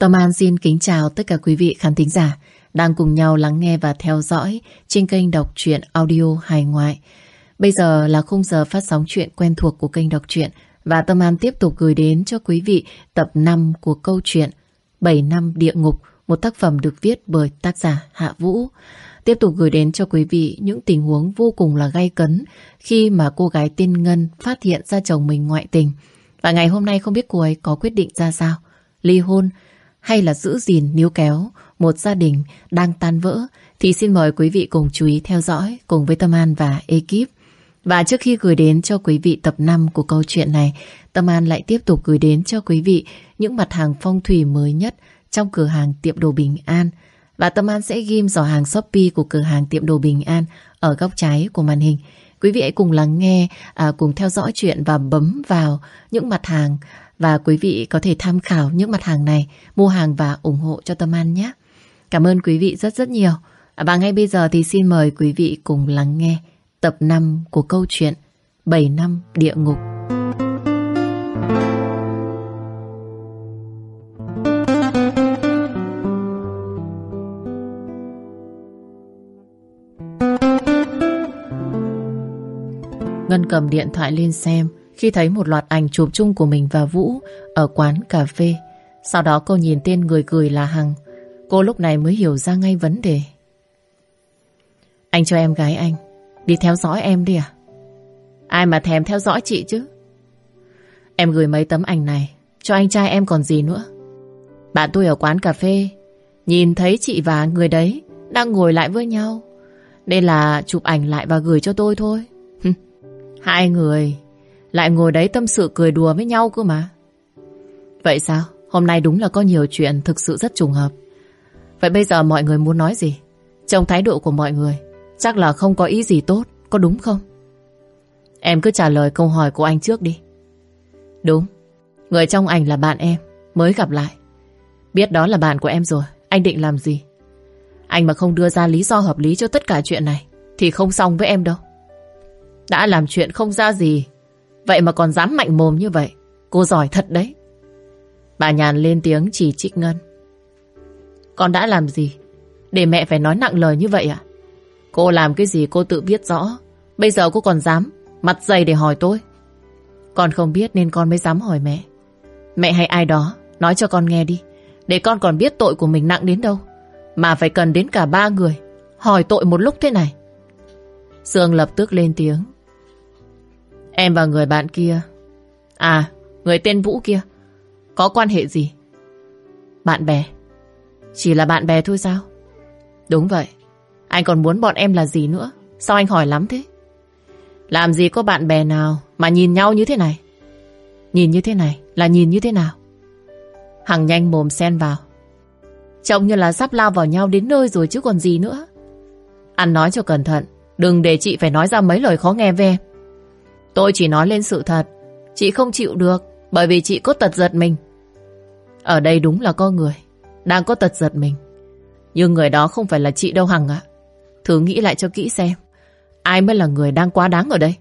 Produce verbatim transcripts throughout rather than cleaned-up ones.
Tâm An xin kính chào tất cả quý vị khán thính giả đang cùng nhau lắng nghe và theo dõi trên kênh đọc truyện audio Hải Ngoại. Bây giờ là khung giờ phát sóng truyện quen thuộc của kênh đọc truyện và Tâm An tiếp tục gửi đến cho quý vị tập năm của câu chuyện bảy năm địa ngục, một tác phẩm được viết bởi tác giả Hạ Vũ. Tiếp tục gửi đến cho quý vị những tình huống vô cùng là gay cấn khi mà cô gái tên Ngân phát hiện ra chồng mình ngoại tình. Và ngày hôm nay không biết cô ấy có quyết định ra sao, ly hôn hay là giữ gìn níu kéo một gia đình đang tan vỡ, thì xin mời quý vị cùng chú ý theo dõi cùng với Tâm An và ekip. Và trước khi gửi đến cho quý vị tập năm của câu chuyện này, Tâm An lại tiếp tục gửi đến cho quý vị những mặt hàng phong thủy mới nhất trong cửa hàng tiệm đồ Bình An. Và Tâm An sẽ ghim giỏ hàng Shopee của cửa hàng tiệm đồ Bình An ở góc trái của màn hình. Quý vị hãy cùng lắng nghe, à, cùng theo dõi chuyện và bấm vào những mặt hàng, và quý vị có thể tham khảo những mặt hàng này, mua hàng và ủng hộ cho Tâm An nhé. Cảm ơn quý vị rất rất nhiều. Và ngay bây giờ thì xin mời quý vị cùng lắng nghe tập năm của câu chuyện bảy năm địa ngục. Ngân cầm điện thoại lên xem khi thấy một loạt ảnh chụp chung của mình và Vũ ở quán cà phê. Sau đó cô nhìn tên người gửi là Hằng. Cô lúc này mới hiểu ra ngay vấn đề. Anh cho em gái anh đi theo dõi em đi à? Ai mà thèm theo dõi chị chứ. Em gửi mấy tấm ảnh này cho anh trai em còn gì nữa. Bạn tôi ở quán cà phê nhìn thấy chị và người đấy đang ngồi lại với nhau, nên là chụp ảnh lại và gửi cho tôi thôi. Hai người lại ngồi đấy tâm sự cười đùa với nhau cơ mà. Vậy sao? Hôm nay đúng là có nhiều chuyện thực sự rất trùng hợp. Vậy bây giờ mọi người muốn nói gì? Trong thái độ của mọi người chắc là không có ý gì tốt, có đúng không? Em cứ trả lời câu hỏi của anh trước đi. Đúng, người trong ảnh là bạn em, mới gặp lại. Biết đó là bạn của em rồi, anh định làm gì? Anh mà không đưa ra lý do hợp lý cho tất cả chuyện này thì không xong với em đâu. Đã làm chuyện không ra gì, vậy mà còn dám mạnh mồm như vậy, cô giỏi thật đấy. Bà Nhàn lên tiếng chỉ trích Ngân. Con đã làm gì để mẹ phải nói nặng lời như vậy ạ? Cô làm cái gì cô tự biết rõ. Bây giờ cô còn dám mặt dày để hỏi tôi. Con không biết nên con mới dám hỏi mẹ. Mẹ hay ai đó nói cho con nghe đi, để con còn biết tội của mình nặng đến đâu mà phải cần đến cả ba người hỏi tội một lúc thế này. Sương lập tức lên tiếng. Em và người bạn kia, à, người tên Vũ kia, có quan hệ gì? Bạn bè. Chỉ là bạn bè thôi sao? Đúng vậy. Anh còn muốn bọn em là gì nữa? Sao anh hỏi lắm thế? Làm gì có bạn bè nào mà nhìn nhau như thế này? Nhìn như thế này là nhìn như thế nào? Hằng nhanh mồm xen vào. Trông như là sắp lao vào nhau đến nơi rồi chứ còn gì nữa. Ăn nói cho cẩn thận, đừng để chị phải nói ra mấy lời khó nghe với em. Tôi chỉ nói lên sự thật. Chị không chịu được bởi vì chị có tật giật mình. Ở đây đúng là có người đang có tật giật mình, nhưng người đó không phải là chị đâu Hằng ạ. Thử nghĩ lại cho kỹ xem, ai mới là người đang quá đáng ở đây?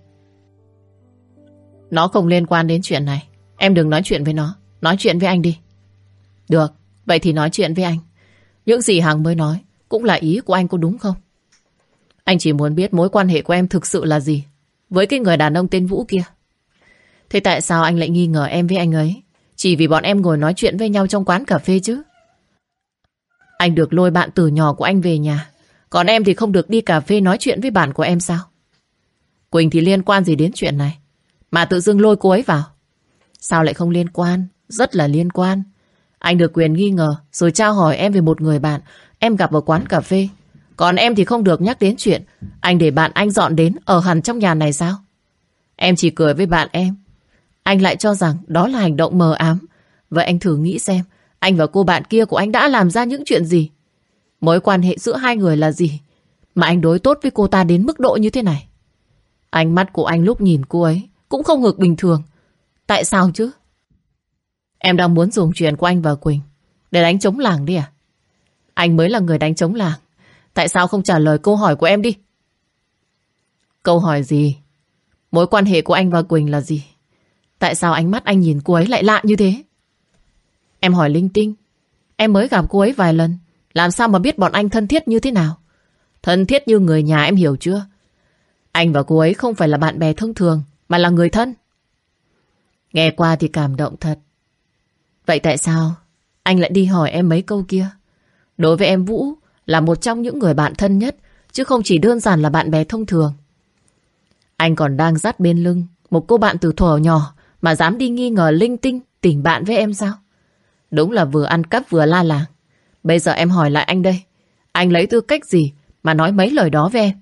Nó không liên quan đến chuyện này. Em đừng nói chuyện với nó. Nói chuyện với anh đi. Được, vậy thì nói chuyện với anh. Những gì Hằng mới nói cũng là ý của anh, có đúng không? Anh chỉ muốn biết mối quan hệ của em thực sự là gì với cái người đàn ông tên Vũ kia. Thế tại sao anh lại nghi ngờ em với anh ấy chỉ vì bọn em ngồi nói chuyện với nhau trong quán cà phê chứ? Anh được lôi bạn từ nhỏ của anh về nhà, còn em thì không được đi cà phê nói chuyện với bạn của em sao? Quỳnh thì liên quan gì đến chuyện này mà tự dưng lôi cô ấy vào? Sao lại không liên quan? Rất là liên quan. Anh được quyền nghi ngờ rồi tra hỏi em về một người bạn em gặp ở quán cà phê. Còn em thì không được nhắc đến chuyện anh để bạn anh dọn đến ở hẳn trong nhà này sao? Em chỉ cười với bạn em, anh lại cho rằng đó là hành động mờ ám. Vậy anh thử nghĩ xem, anh và cô bạn kia của anh đã làm ra những chuyện gì? Mối quan hệ giữa hai người là gì mà anh đối tốt với cô ta đến mức độ như thế này? Ánh mắt của anh lúc nhìn cô ấy cũng không ngược bình thường. Tại sao chứ? Em đang muốn dùng chuyện của anh và Quỳnh để đánh trống làng đi à? Anh mới là người đánh trống làng. Tại sao không trả lời câu hỏi của em đi? Câu hỏi gì? Mối quan hệ của anh và Quỳnh là gì? Tại sao ánh mắt anh nhìn cô ấy lại lạ như thế? Em hỏi linh tinh Em mới gặp cô ấy vài lần, làm sao mà biết bọn anh thân thiết như thế nào? Thân thiết như người nhà, em hiểu chưa? Anh và cô ấy không phải là bạn bè thông thường, mà là người thân. Nghe qua thì cảm động thật. Vậy tại sao anh lại đi hỏi em mấy câu kia? Đối với em, Vũ là một trong những người bạn thân nhất, chứ không chỉ đơn giản là bạn bè thông thường. Anh còn đang dắt bên lưng một cô bạn từ thuở nhỏ mà dám đi nghi ngờ linh tinh tình bạn với em sao? Đúng là vừa ăn cắp vừa la làng. Bây giờ em hỏi lại anh đây, anh lấy tư cách gì mà nói mấy lời đó với em?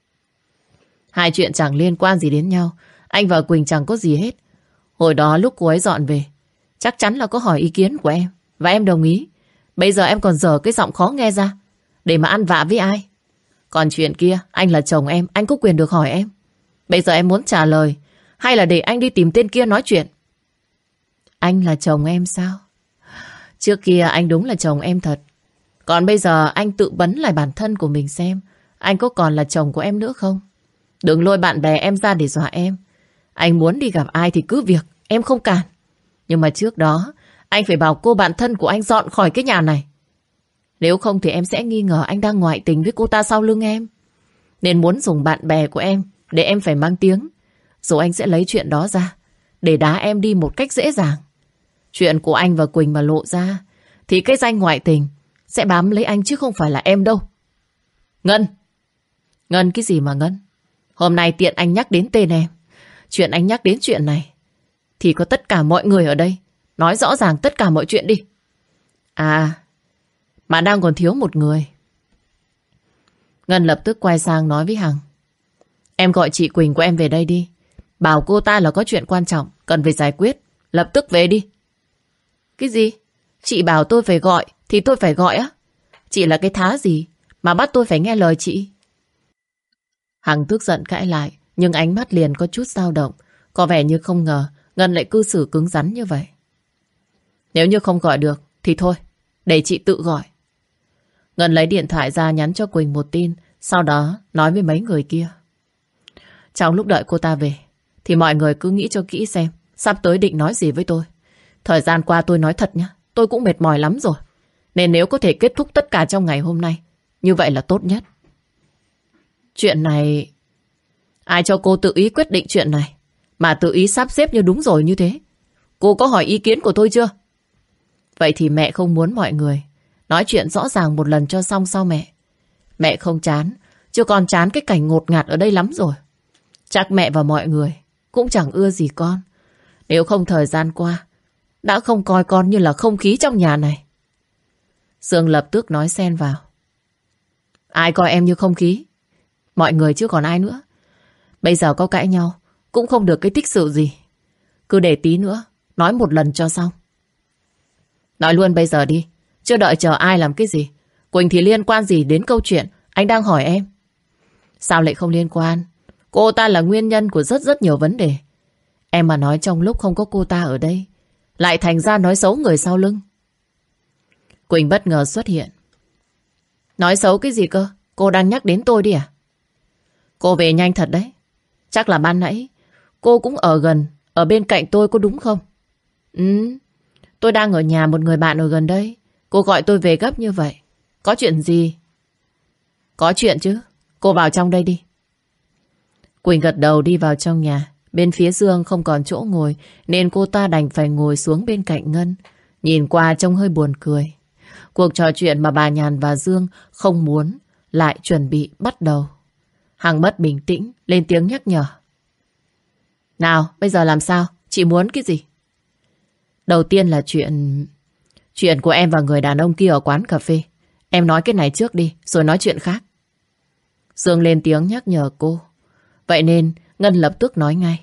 Hai chuyện chẳng liên quan gì đến nhau. Anh và Quỳnh chẳng có gì hết. Hồi đó lúc cô ấy dọn về, chắc chắn là có hỏi ý kiến của em, và em đồng ý. Bây giờ em còn dở cái giọng khó nghe ra để mà ăn vạ với ai? Còn chuyện kia, anh là chồng em, anh có quyền được hỏi em. Bây giờ em muốn trả lời, hay là để anh đi tìm tên kia nói chuyện? Anh là chồng em sao? Trước kia anh đúng là chồng em thật. Còn bây giờ anh tự bấn lại bản thân của mình xem, anh có còn là chồng của em nữa không? Đừng lôi bạn bè em ra để dọa em. Anh muốn đi gặp ai thì cứ việc, em không cản. Nhưng mà trước đó, anh phải bảo cô bạn thân của anh dọn khỏi cái nhà này. Nếu không thì em sẽ nghi ngờ anh đang ngoại tình với cô ta sau lưng em. Nên muốn dùng bạn bè của em để em phải mang tiếng. Rồi anh sẽ lấy chuyện đó ra để đá em đi một cách dễ dàng. Chuyện của anh và Quỳnh mà lộ ra thì cái danh ngoại tình sẽ bám lấy anh chứ không phải là em đâu. Ngân! Ngân cái gì mà Ngân? Hôm nay tiện anh nhắc đến tên em. Chuyện anh nhắc đến chuyện này thì có tất cả mọi người ở đây. Nói rõ ràng tất cả mọi chuyện đi. À, mà đang còn thiếu một người. Ngân lập tức quay sang nói với Hằng. Em gọi chị Quỳnh của em về đây đi. Bảo cô ta là có chuyện quan trọng cần phải giải quyết. Lập tức về đi. Cái gì? Chị bảo tôi phải gọi thì tôi phải gọi á? Chị là cái thá gì mà bắt tôi phải nghe lời chị? Hằng tức giận cãi lại, nhưng ánh mắt liền có chút dao động. Có vẻ như không ngờ Ngân lại cư xử cứng rắn như vậy. Nếu như không gọi được thì thôi, để chị tự gọi. Ngân lấy điện thoại ra nhắn cho Quỳnh một tin, sau đó nói với mấy người kia. Trong lúc đợi cô ta về thì mọi người cứ nghĩ cho kỹ xem sắp tới định nói gì với tôi. Thời gian qua tôi nói thật nhá, tôi cũng mệt mỏi lắm rồi. Nên nếu có thể kết thúc tất cả trong ngày hôm nay, như vậy là tốt nhất. Chuyện này, ai cho cô tự ý quyết định chuyện này mà tự ý sắp xếp như đúng rồi như thế? Cô có hỏi ý kiến của tôi chưa? Vậy thì mẹ không muốn mọi người nói chuyện rõ ràng một lần cho xong sao mẹ? Mẹ không chán, chứ còn chán cái cảnh ngột ngạt ở đây lắm rồi. Chắc mẹ và mọi người cũng chẳng ưa gì con. Nếu không thời gian qua đã không coi con như là không khí trong nhà này. Dương lập tức nói xen vào. Ai coi em như không khí? Mọi người chứ còn ai nữa. Bây giờ có cãi nhau cũng không được cái tích sự gì. Cứ để tí nữa nói một lần cho xong. Nói luôn bây giờ đi, chưa đợi chờ ai làm cái gì. Quỳnh thì liên quan gì đến câu chuyện anh đang hỏi em? Sao lại không liên quan? Cô ta là nguyên nhân của rất rất nhiều vấn đề. Em mà nói trong lúc không có cô ta ở đây lại thành ra nói xấu người sau lưng. Quỳnh bất ngờ xuất hiện. Nói xấu cái gì cơ? Cô đang nhắc đến tôi đi à? Cô về nhanh thật đấy. Chắc là ban nãy cô cũng ở gần, ở bên cạnh tôi có đúng không? Ừ, tôi đang ở nhà một người bạn ở gần đây. Cô gọi tôi về gấp như vậy. Có chuyện gì? Có chuyện chứ. Cô vào trong đây đi. Quỳnh gật đầu đi vào trong nhà. Bên phía Dương không còn chỗ ngồi nên cô ta đành phải ngồi xuống bên cạnh Ngân. Nhìn qua trông hơi buồn cười. Cuộc trò chuyện mà bà Nhàn và Dương không muốn lại chuẩn bị bắt đầu. Hằng mất bình tĩnh lên tiếng nhắc nhở. Nào bây giờ làm sao? Chị muốn cái gì? Đầu tiên là chuyện... Chuyện của em và người đàn ông kia ở quán cà phê. Em nói cái này trước đi rồi nói chuyện khác. Dương lên tiếng nhắc nhở cô. Vậy nên Ngân lập tức nói ngay.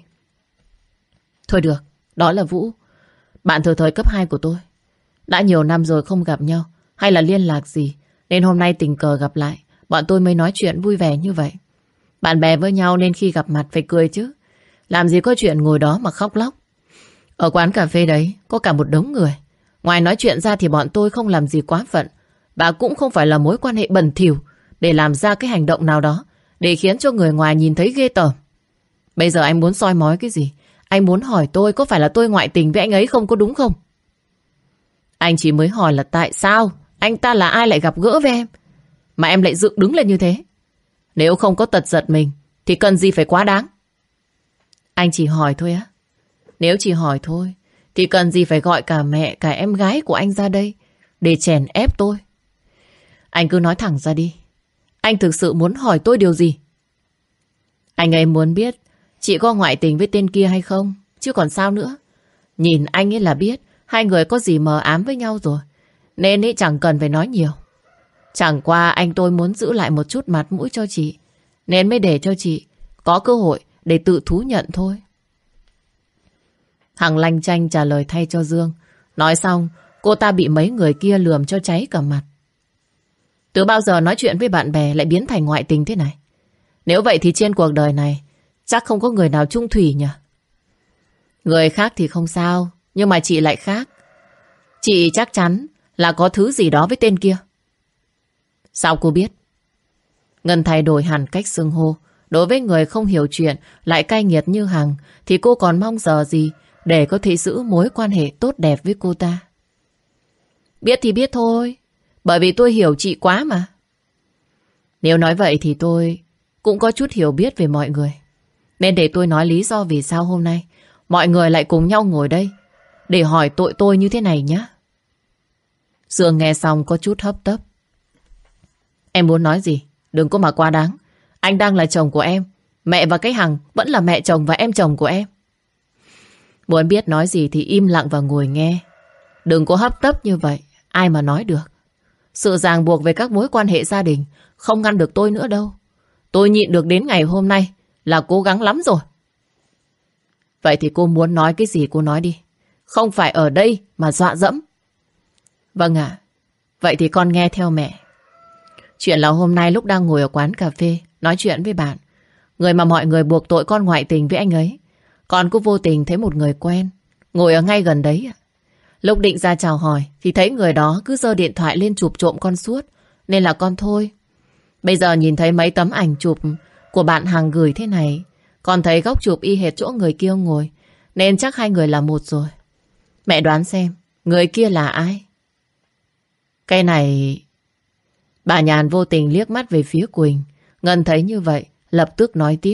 Thôi được, đó là Vũ, bạn thời thời cấp hai của tôi. Đã nhiều năm rồi không gặp nhau hay là liên lạc gì, nên hôm nay tình cờ gặp lại, bọn tôi mới nói chuyện vui vẻ như vậy. Bạn bè với nhau nên khi gặp mặt phải cười chứ. Làm gì có chuyện ngồi đó mà khóc lóc. Ở quán cà phê đấy có cả một đống người. Ngoài nói chuyện ra thì bọn tôi không làm gì quá phận, và cũng không phải là mối quan hệ bẩn thỉu để làm ra cái hành động nào đó để khiến cho người ngoài nhìn thấy ghê tởm. Bây giờ anh muốn soi mói cái gì? Anh muốn hỏi tôi có phải là tôi ngoại tình với anh ấy không, có đúng không? Anh chỉ mới hỏi là tại sao anh ta là ai lại gặp gỡ với em, mà em lại dựng đứng lên như thế. Nếu không có tật giật mình thì cần gì phải quá đáng. Anh chỉ hỏi thôi á. Nếu chỉ hỏi thôi thì cần gì phải gọi cả mẹ cả em gái của anh ra đây để chèn ép tôi. Anh cứ nói thẳng ra đi. Anh thực sự muốn hỏi tôi điều gì? Anh ấy muốn biết chị có ngoại tình với tên kia hay không, chứ còn sao nữa. Nhìn anh ấy là biết hai người có gì mờ ám với nhau rồi, nên ấy chẳng cần phải nói nhiều. Chẳng qua anh tôi muốn giữ lại một chút mặt mũi cho chị, nên mới để cho chị có cơ hội để tự thú nhận thôi. Hằng lanh chanh trả lời thay cho Dương. Nói xong, cô ta bị mấy người kia lườm cho cháy cả mặt. Từ bao giờ nói chuyện với bạn bè lại biến thành ngoại tình thế này? Nếu vậy thì trên cuộc đời này chắc không có người nào chung thủy nhỉ? Người khác thì không sao, nhưng mà chị lại khác. Chị chắc chắn là có thứ gì đó với tên kia. Sao cô biết? Ngân thay đổi hẳn cách xưng hô. Đối với người không hiểu chuyện lại cay nghiệt như Hằng thì cô còn mong giờ gì để có thể giữ mối quan hệ tốt đẹp với cô ta. Biết thì biết thôi, bởi vì tôi hiểu chị quá mà. Nếu nói vậy thì tôi cũng có chút hiểu biết về mọi người. Nên để tôi nói lý do vì sao hôm nay mọi người lại cùng nhau ngồi đây để hỏi tội tôi như thế này nhé. Dương nghe xong có chút hấp tấp. Em muốn nói gì? Đừng có mà quá đáng. Anh đang là chồng của em. Mẹ và cái Hằng vẫn là mẹ chồng và em chồng của em. Muốn biết nói gì thì im lặng và ngồi nghe. Đừng có hấp tấp như vậy. Ai mà nói được. Sự ràng buộc về các mối quan hệ gia đình không ngăn được tôi nữa đâu. Tôi nhịn được đến ngày hôm nay là cố gắng lắm rồi. Vậy thì cô muốn nói cái gì cô nói đi. Không phải ở đây mà dọa dẫm. Vâng ạ. Vậy thì con nghe theo mẹ. Chuyện là hôm nay lúc đang ngồi ở quán cà phê nói chuyện với bạn, người mà mọi người buộc tội con ngoại tình với anh ấy, con cũng vô tình thấy một người quen ngồi ở ngay gần đấy. Lúc định ra chào hỏi thì thấy người đó cứ giơ điện thoại lên chụp trộm con suốt, nên là con thôi. Bây giờ nhìn thấy mấy tấm ảnh chụp của bạn Hằng gửi thế này, con thấy góc chụp y hệt chỗ người kia ngồi, nên chắc hai người là một rồi. Mẹ đoán xem người kia là ai? Cái này... Bà Nhàn vô tình liếc mắt về phía Quỳnh. Ngân thấy như vậy lập tức nói tiếp.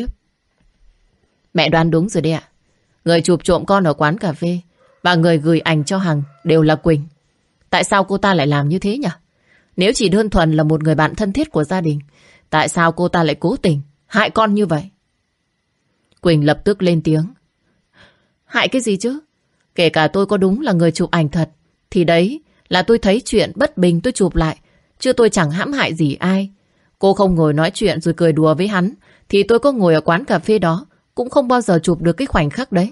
Mẹ đoán đúng rồi đấy ạ. Người chụp trộm con ở quán cà phê và người gửi ảnh cho Hằng đều là Quỳnh. Tại sao cô ta lại làm như thế nhỉ? Nếu chỉ đơn thuần là một người bạn thân thiết của gia đình, tại sao cô ta lại cố tình hại con như vậy? Quỳnh lập tức lên tiếng. Hại cái gì chứ? Kể cả tôi có đúng là người chụp ảnh thật, thì đấy là tôi thấy chuyện bất bình tôi chụp lại, chứ tôi chẳng hãm hại gì ai. Cô không ngồi nói chuyện rồi cười đùa với hắn, thì tôi có ngồi ở quán cà phê đó cũng không bao giờ chụp được cái khoảnh khắc đấy.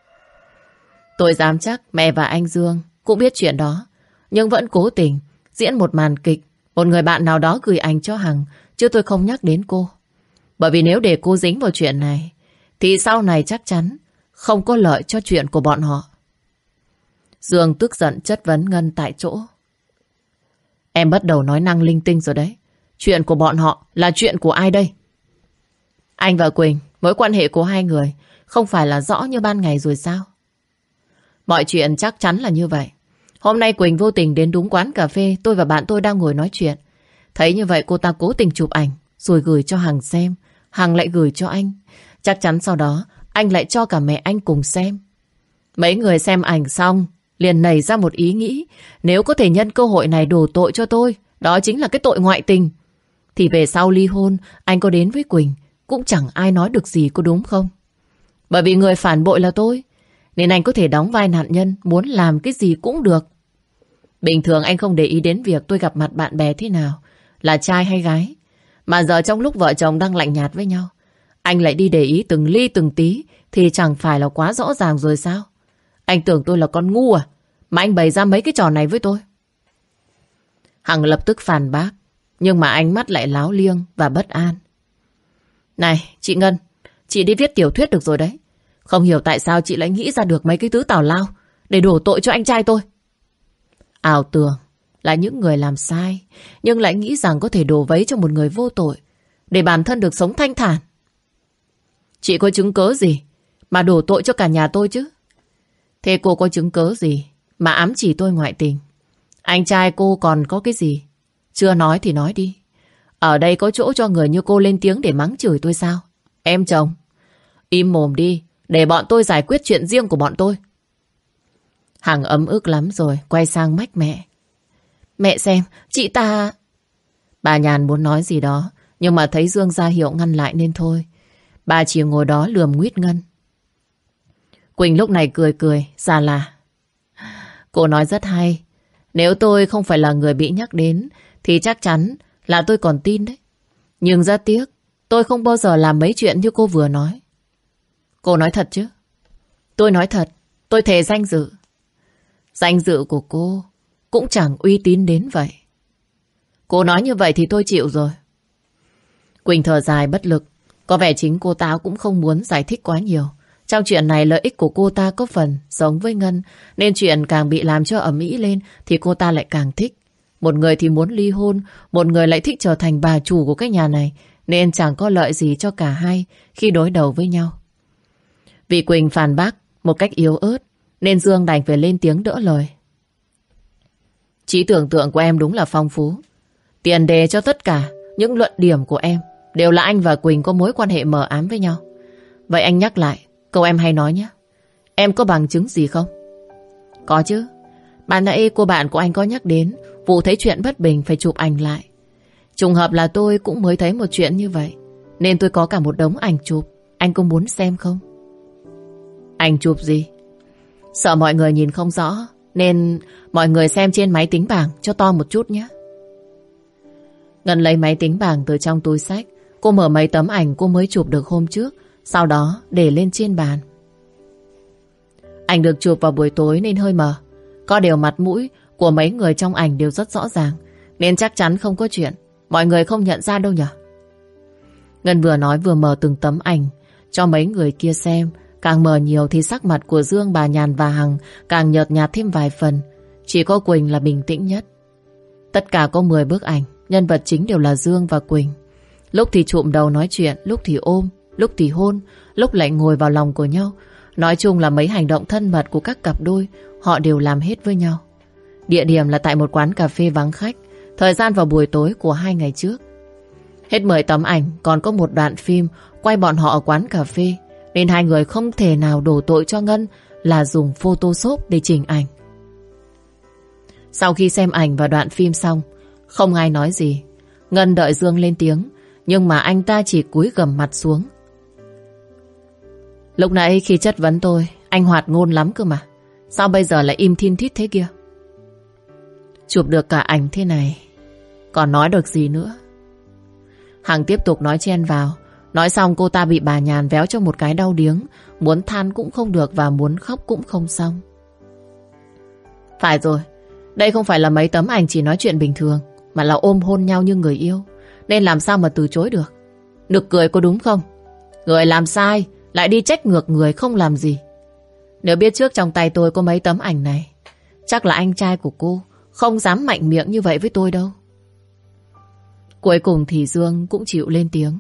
Tôi dám chắc mẹ và anh Dương cũng biết chuyện đó, nhưng vẫn cố tình diễn một màn kịch. Một người bạn nào đó gửi ảnh cho Hằng, chứ tôi không nhắc đến cô. Bởi vì nếu để cô dính vào chuyện này thì sau này chắc chắn không có lợi cho chuyện của bọn họ. Dương tức giận chất vấn Ngân tại chỗ. Em bắt đầu nói năng linh tinh rồi đấy. Chuyện của bọn họ là chuyện của ai đây? Anh và Quỳnh, mối quan hệ của hai người không phải là rõ như ban ngày rồi sao? Mọi chuyện chắc chắn là như vậy. Hôm nay Quỳnh vô tình đến đúng quán cà phê tôi và bạn tôi đang ngồi nói chuyện. Thấy như vậy cô ta cố tình chụp ảnh rồi gửi cho Hằng xem. Hằng lại gửi cho anh. Chắc chắn sau đó anh lại cho cả mẹ anh cùng xem. Mấy người xem ảnh xong liền nảy ra một ý nghĩ, nếu có thể nhân cơ hội này đổ tội cho tôi, đó chính là cái tội ngoại tình, thì về sau ly hôn anh có đến với Quỳnh cũng chẳng ai nói được gì, có đúng không? Bởi vì người phản bội là tôi, nên anh có thể đóng vai nạn nhân, muốn làm cái gì cũng được. Bình thường anh không để ý đến việc tôi gặp mặt bạn bè thế nào, là trai hay gái. Mà giờ trong lúc vợ chồng đang lạnh nhạt với nhau, anh lại đi để ý từng ly từng tí, thì chẳng phải là quá rõ ràng rồi sao? Anh tưởng tôi là con ngu à, mà anh bày ra mấy cái trò này với tôi? Hằng lập tức phản bác, nhưng mà ánh mắt lại láo liêng và bất an. Này chị Ngân, chị đi viết tiểu thuyết được rồi đấy. Không hiểu tại sao chị lại nghĩ ra được mấy cái thứ tào lao để đổ tội cho anh trai tôi. Ảo tưởng là những người làm sai, nhưng lại nghĩ rằng có thể đổ vấy cho một người vô tội để bản thân được sống thanh thản. Chị có chứng cớ gì mà đổ tội cho cả nhà tôi chứ? Thế cô có chứng cớ gì mà ám chỉ tôi ngoại tình? Anh trai cô còn có cái gì? Chưa nói thì nói đi. Ở đây có chỗ cho người như cô lên tiếng để mắng chửi tôi sao? Em chồng, im mồm đi, để bọn tôi giải quyết chuyện riêng của bọn tôi. Hằng ấm ức lắm rồi, quay sang mách mẹ. Mẹ xem, chị ta... Bà Nhàn muốn nói gì đó, nhưng mà thấy Dương ra hiệu ngăn lại nên thôi. Bà chỉ ngồi đó lườm nguyết Ngân. Quỳnh lúc này cười cười, già là. Cô nói rất hay. Nếu tôi không phải là người bị nhắc đến thì chắc chắn là tôi còn tin đấy. Nhưng rất tiếc, tôi không bao giờ làm mấy chuyện như cô vừa nói. Cô nói thật chứ? Tôi nói thật, tôi thề danh dự. Danh dự của cô cũng chẳng uy tín đến vậy. Cô nói như vậy thì tôi chịu rồi. Quỳnh thở dài bất lực. Có vẻ chính cô ta cũng không muốn giải thích quá nhiều. Trong chuyện này lợi ích của cô ta có phần giống với Ngân, nên chuyện càng bị làm cho ầm ĩ lên thì cô ta lại càng thích. Một người thì muốn ly hôn, một người lại thích trở thành bà chủ của cái nhà này, nên chẳng có lợi gì cho cả hai khi đối đầu với nhau. Vì Quỳnh phản bác một cách yếu ớt nên Dương đành phải lên tiếng đỡ lời. Trí tưởng tượng của em đúng là phong phú. Tiền đề cho tất cả những luận điểm của em đều là anh và Quỳnh có mối quan hệ mờ ám với nhau. Vậy anh nhắc lại câu em hay nói nhé. Em có bằng chứng gì không? Có chứ. Ban nãy cô bạn của anh có nhắc đến vụ thấy chuyện bất bình phải chụp ảnh lại. Trùng hợp là tôi cũng mới thấy một chuyện như vậy, nên tôi có cả một đống ảnh chụp. Anh có muốn xem không? Ảnh chụp gì? Sợ mọi người nhìn không rõ, nên mọi người xem trên máy tính bảng cho to một chút nhé. Ngân lấy máy tính bảng từ trong túi xách. Cô mở mấy tấm ảnh cô mới chụp được hôm trước, sau đó để lên trên bàn. Ảnh được chụp vào buổi tối nên hơi mờ. Có điều mặt mũi của mấy người trong ảnh đều rất rõ ràng, nên chắc chắn không có chuyện mọi người không nhận ra đâu nhỉ. Ngân vừa nói vừa mở từng tấm ảnh cho mấy người kia xem. Càng mở nhiều thì sắc mặt của Dương, bà Nhàn và Hằng càng nhợt nhạt thêm vài phần. Chỉ có Quỳnh là bình tĩnh nhất. Tất cả có mười bức ảnh. Nhân vật chính đều là Dương và Quỳnh. Lúc thì chụm đầu nói chuyện, lúc thì ôm, lúc thì hôn, lúc lại ngồi vào lòng của nhau. Nói chung là mấy hành động thân mật của các cặp đôi họ đều làm hết với nhau. Địa điểm là tại một quán cà phê vắng khách. Thời gian vào buổi tối của hai ngày trước. Hết mười tấm ảnh, còn có một đoạn phim quay bọn họ ở quán cà phê, nên hai người không thể nào đổ tội cho Ngân là dùng Photoshop để chỉnh ảnh. Sau khi xem ảnh và đoạn phim xong, không ai nói gì. Ngân đợi Dương lên tiếng, nhưng mà anh ta chỉ cúi gằm mặt xuống. Lúc nãy khi chất vấn tôi, anh hoạt ngôn lắm cơ mà. Sao bây giờ lại im thin thít thế kia? Chụp được cả ảnh thế này, còn nói được gì nữa? Hằng tiếp tục nói chen vào. Nói xong cô ta bị bà Nhàn véo cho một cái đau điếng. Muốn than cũng không được và muốn khóc cũng không xong. Phải rồi, đây không phải là mấy tấm ảnh chỉ nói chuyện bình thường, mà là ôm hôn nhau như người yêu, nên làm sao mà từ chối được. Nực cười có đúng không? Người làm sai lại đi trách ngược người không làm gì. Nếu biết trước trong tay tôi có mấy tấm ảnh này, chắc là anh trai của cô không dám mạnh miệng như vậy với tôi đâu. Cuối cùng thì Dương cũng chịu lên tiếng.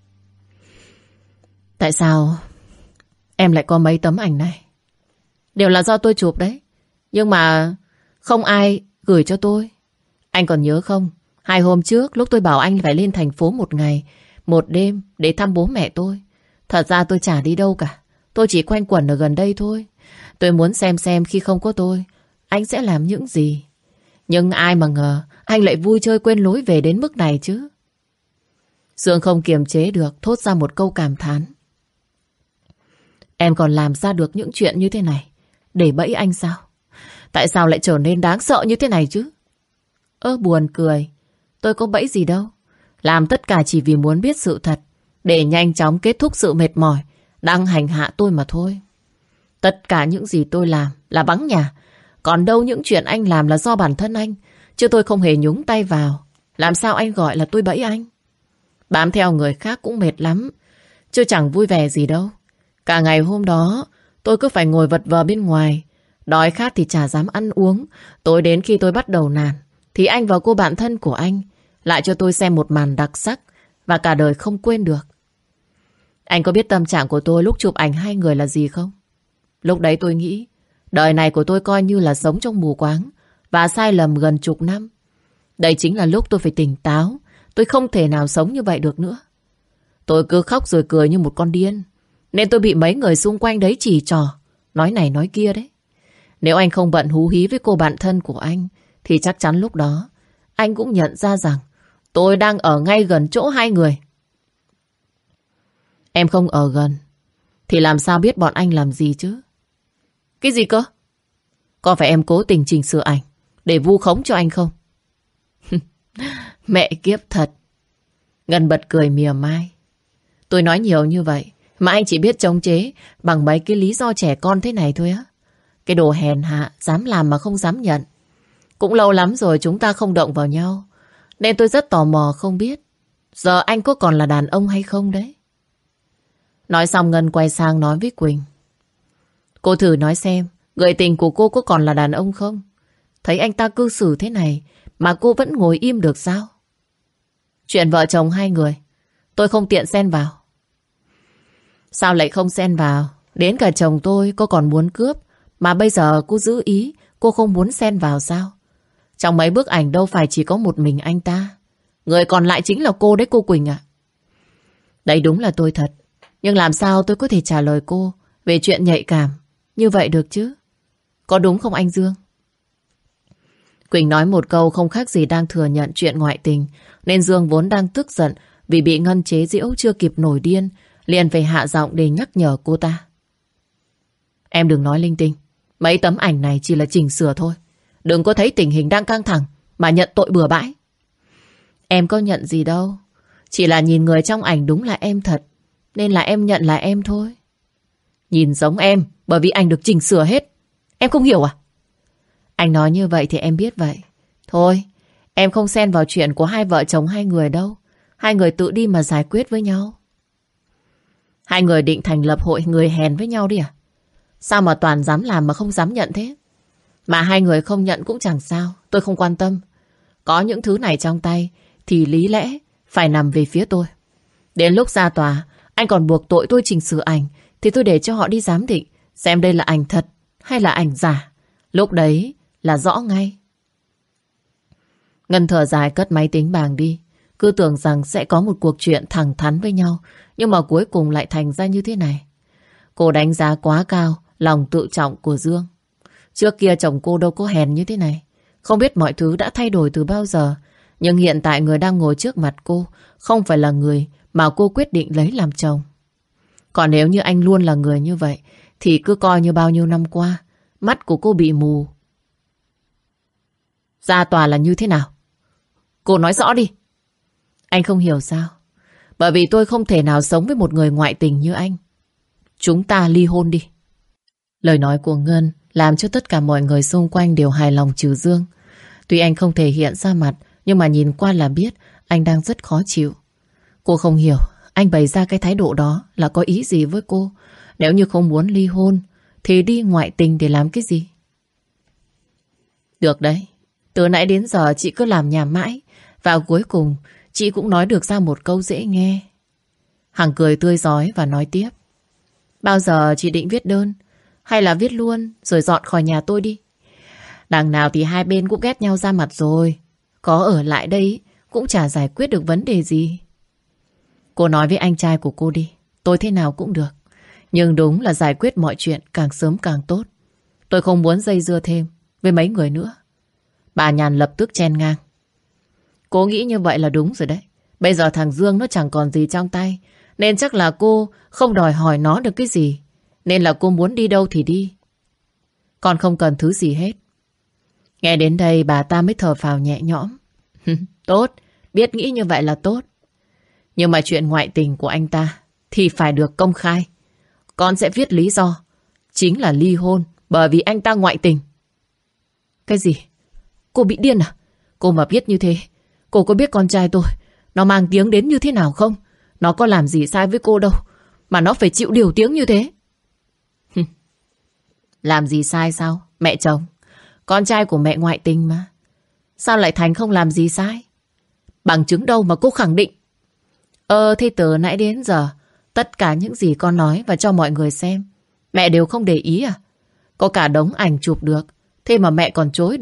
Tại sao em lại có mấy tấm ảnh này? Đều là do tôi chụp đấy, nhưng mà không ai gửi cho tôi. Anh còn nhớ không? Hai hôm trước lúc tôi bảo anh phải lên thành phố một ngày, một đêm để thăm bố mẹ tôi. Thật ra tôi chả đi đâu cả. Tôi chỉ quanh quẩn ở gần đây thôi. Tôi muốn xem xem khi không có tôi, anh sẽ làm những gì. Nhưng ai mà ngờ anh lại vui chơi quên lối về đến mức này chứ. Dương không kiềm chế được, thốt ra một câu cảm thán. Em còn làm ra được những chuyện như thế này để bẫy anh sao? Tại sao lại trở nên đáng sợ như thế này chứ? Ơ buồn cười. Tôi có bẫy gì đâu. Làm tất cả chỉ vì muốn biết sự thật, để nhanh chóng kết thúc sự mệt mỏi đang hành hạ tôi mà thôi. Tất cả những gì tôi làm là bắn nhà. Còn đâu những chuyện anh làm là do bản thân anh, chứ tôi không hề nhúng tay vào. Làm sao anh gọi là tôi bẫy anh? Bám theo người khác cũng mệt lắm, chứ chẳng vui vẻ gì đâu. Cả ngày hôm đó tôi cứ phải ngồi vật vờ bên ngoài. Đói khát thì chả dám ăn uống. Tối đến khi tôi bắt đầu nản thì anh và cô bạn thân của anh lại cho tôi xem một màn đặc sắc và cả đời không quên được. Anh có biết tâm trạng của tôi lúc chụp ảnh hai người là gì không? Lúc đấy tôi nghĩ đời này của tôi coi như là sống trong mù quáng, và sai lầm gần chục năm. Đây chính là lúc tôi phải tỉnh táo. Tôi không thể nào sống như vậy được nữa. Tôi cứ khóc rồi cười như một con điên, nên tôi bị mấy người xung quanh đấy chỉ trỏ, nói này nói kia đấy. Nếu anh không bận hú hí với cô bạn thân của anh, thì chắc chắn lúc đó anh cũng nhận ra rằng tôi đang ở ngay gần chỗ hai người. Em không ở gần thì làm sao biết bọn anh làm gì chứ? Cái gì cơ? Có phải em cố tình chỉnh sửa ảnh để vu khống cho anh không? Mẹ kiếp thật. Ngân bật cười mỉa mai. Tôi nói nhiều như vậy mà anh chỉ biết chống chế bằng mấy cái lý do trẻ con thế này thôi á. Cái đồ hèn hạ, dám làm mà không dám nhận. Cũng lâu lắm rồi chúng ta không động vào nhau, nên tôi rất tò mò không biết giờ anh có còn là đàn ông hay không đấy. Nói xong Ngân quay sang nói với Quỳnh. Cô thử nói xem, người tình của cô có còn là đàn ông không? Thấy anh ta cư xử thế này mà cô vẫn ngồi im được sao? Chuyện vợ chồng hai người tôi không tiện xen vào. Sao lại không xen vào? Đến cả chồng tôi cô còn muốn cướp, mà bây giờ cô giữ ý cô không muốn xen vào sao? Trong mấy bức ảnh đâu phải chỉ có một mình anh ta. Người còn lại chính là cô đấy cô Quỳnh ạ. Đấy đúng là tôi thật. Nhưng làm sao tôi có thể trả lời cô về chuyện nhạy cảm như vậy được chứ? Có đúng không anh Dương? Quỳnh nói một câu không khác gì đang thừa nhận chuyện ngoại tình, nên Dương vốn đang tức giận vì bị Ngân chế giễu chưa kịp nổi điên, liền phải hạ giọng để nhắc nhở cô ta. Em đừng nói linh tinh. Mấy tấm ảnh này chỉ là chỉnh sửa thôi. Đừng có thấy tình hình đang căng thẳng mà nhận tội bừa bãi. Em có nhận gì đâu. Chỉ là nhìn người trong ảnh đúng là em thật, nên là em nhận là em thôi. Nhìn giống em bởi vì ảnh được chỉnh sửa hết. Em không hiểu à? Anh nói như vậy thì em biết vậy. Thôi, em không xen vào chuyện của hai vợ chồng hai người đâu. Hai người tự đi mà giải quyết với nhau. Hai người định thành lập hội người hèn với nhau đi à? Sao mà toàn dám làm mà không dám nhận thế? Mà hai người không nhận cũng chẳng sao, tôi không quan tâm. Có những thứ này trong tay thì lý lẽ phải nằm về phía tôi. Đến lúc ra tòa, anh còn buộc tội tôi chỉnh sửa ảnh, thì tôi để cho họ đi giám định xem đây là ảnh thật hay là ảnh giả. Lúc đấy là rõ ngay. Ngân thở dài cất máy tính bảng đi. Cứ tưởng rằng sẽ có một cuộc chuyện thẳng thắn với nhau, nhưng mà cuối cùng lại thành ra như thế này. Cô đánh giá quá cao lòng tự trọng của Dương. Trước kia chồng cô đâu có hèn như thế này. Không biết mọi thứ đã thay đổi từ bao giờ. Nhưng hiện tại người đang ngồi trước mặt cô không phải là người mà cô quyết định lấy làm chồng. Còn nếu như anh luôn là người như vậy, thì cứ coi như bao nhiêu năm qua mắt của cô bị mù. Ra tòa là như thế nào? Cô nói rõ đi. Anh không hiểu sao? Bởi vì tôi không thể nào sống với một người ngoại tình như anh. Chúng ta ly hôn đi. Lời nói của Ngân làm cho tất cả mọi người xung quanh đều hài lòng trừ Dương. Tuy anh không thể hiện ra mặt, nhưng mà nhìn qua là biết anh đang rất khó chịu. Cô không hiểu anh bày ra cái thái độ đó là có ý gì với cô. Nếu như không muốn ly hôn thì đi ngoại tình để làm cái gì? Được đấy. Từ nãy đến giờ chị cứ làm nhảm mãi, và cuối cùng chị cũng nói được ra một câu dễ nghe. Hằng cười tươi rói và nói tiếp. Bao giờ chị định viết đơn, hay là viết luôn rồi dọn khỏi nhà tôi đi? Đằng nào thì hai bên cũng ghét nhau ra mặt rồi. Có ở lại đây cũng chả giải quyết được vấn đề gì. Cô nói với anh trai của cô đi. Tôi thế nào cũng được. Nhưng đúng là giải quyết mọi chuyện càng sớm càng tốt. Tôi không muốn dây dưa thêm với mấy người nữa. Bà Nhàn lập tức chen ngang. Cô nghĩ như vậy là đúng rồi đấy. Bây giờ thằng Dương nó chẳng còn gì trong tay, nên chắc là cô không đòi hỏi nó được cái gì. Nên là cô muốn đi đâu thì đi. Còn không cần thứ gì hết. Nghe đến đây bà ta mới thở phào nhẹ nhõm. Tốt, biết nghĩ như vậy là tốt. Nhưng mà chuyện ngoại tình của anh ta thì phải được công khai. Con sẽ viết lý do chính là ly hôn bởi vì anh ta ngoại tình. Cái gì? Cô bị điên à? Cô mà biết như thế, cô có biết con trai tôi nó mang tiếng đến như thế nào không? Nó có làm gì sai với cô đâu mà nó phải chịu điều tiếng như thế. Làm gì sai sao? Mẹ chồng, con trai của mẹ ngoại tình mà. Sao lại Thành không làm gì sai? Bằng chứng đâu mà cô khẳng định? Ờ thì từ nãy đến giờ tất cả những gì con nói và cho mọi người xem, mẹ đều không để ý à? Có cả đống ảnh chụp được, thế mà mẹ còn chối được.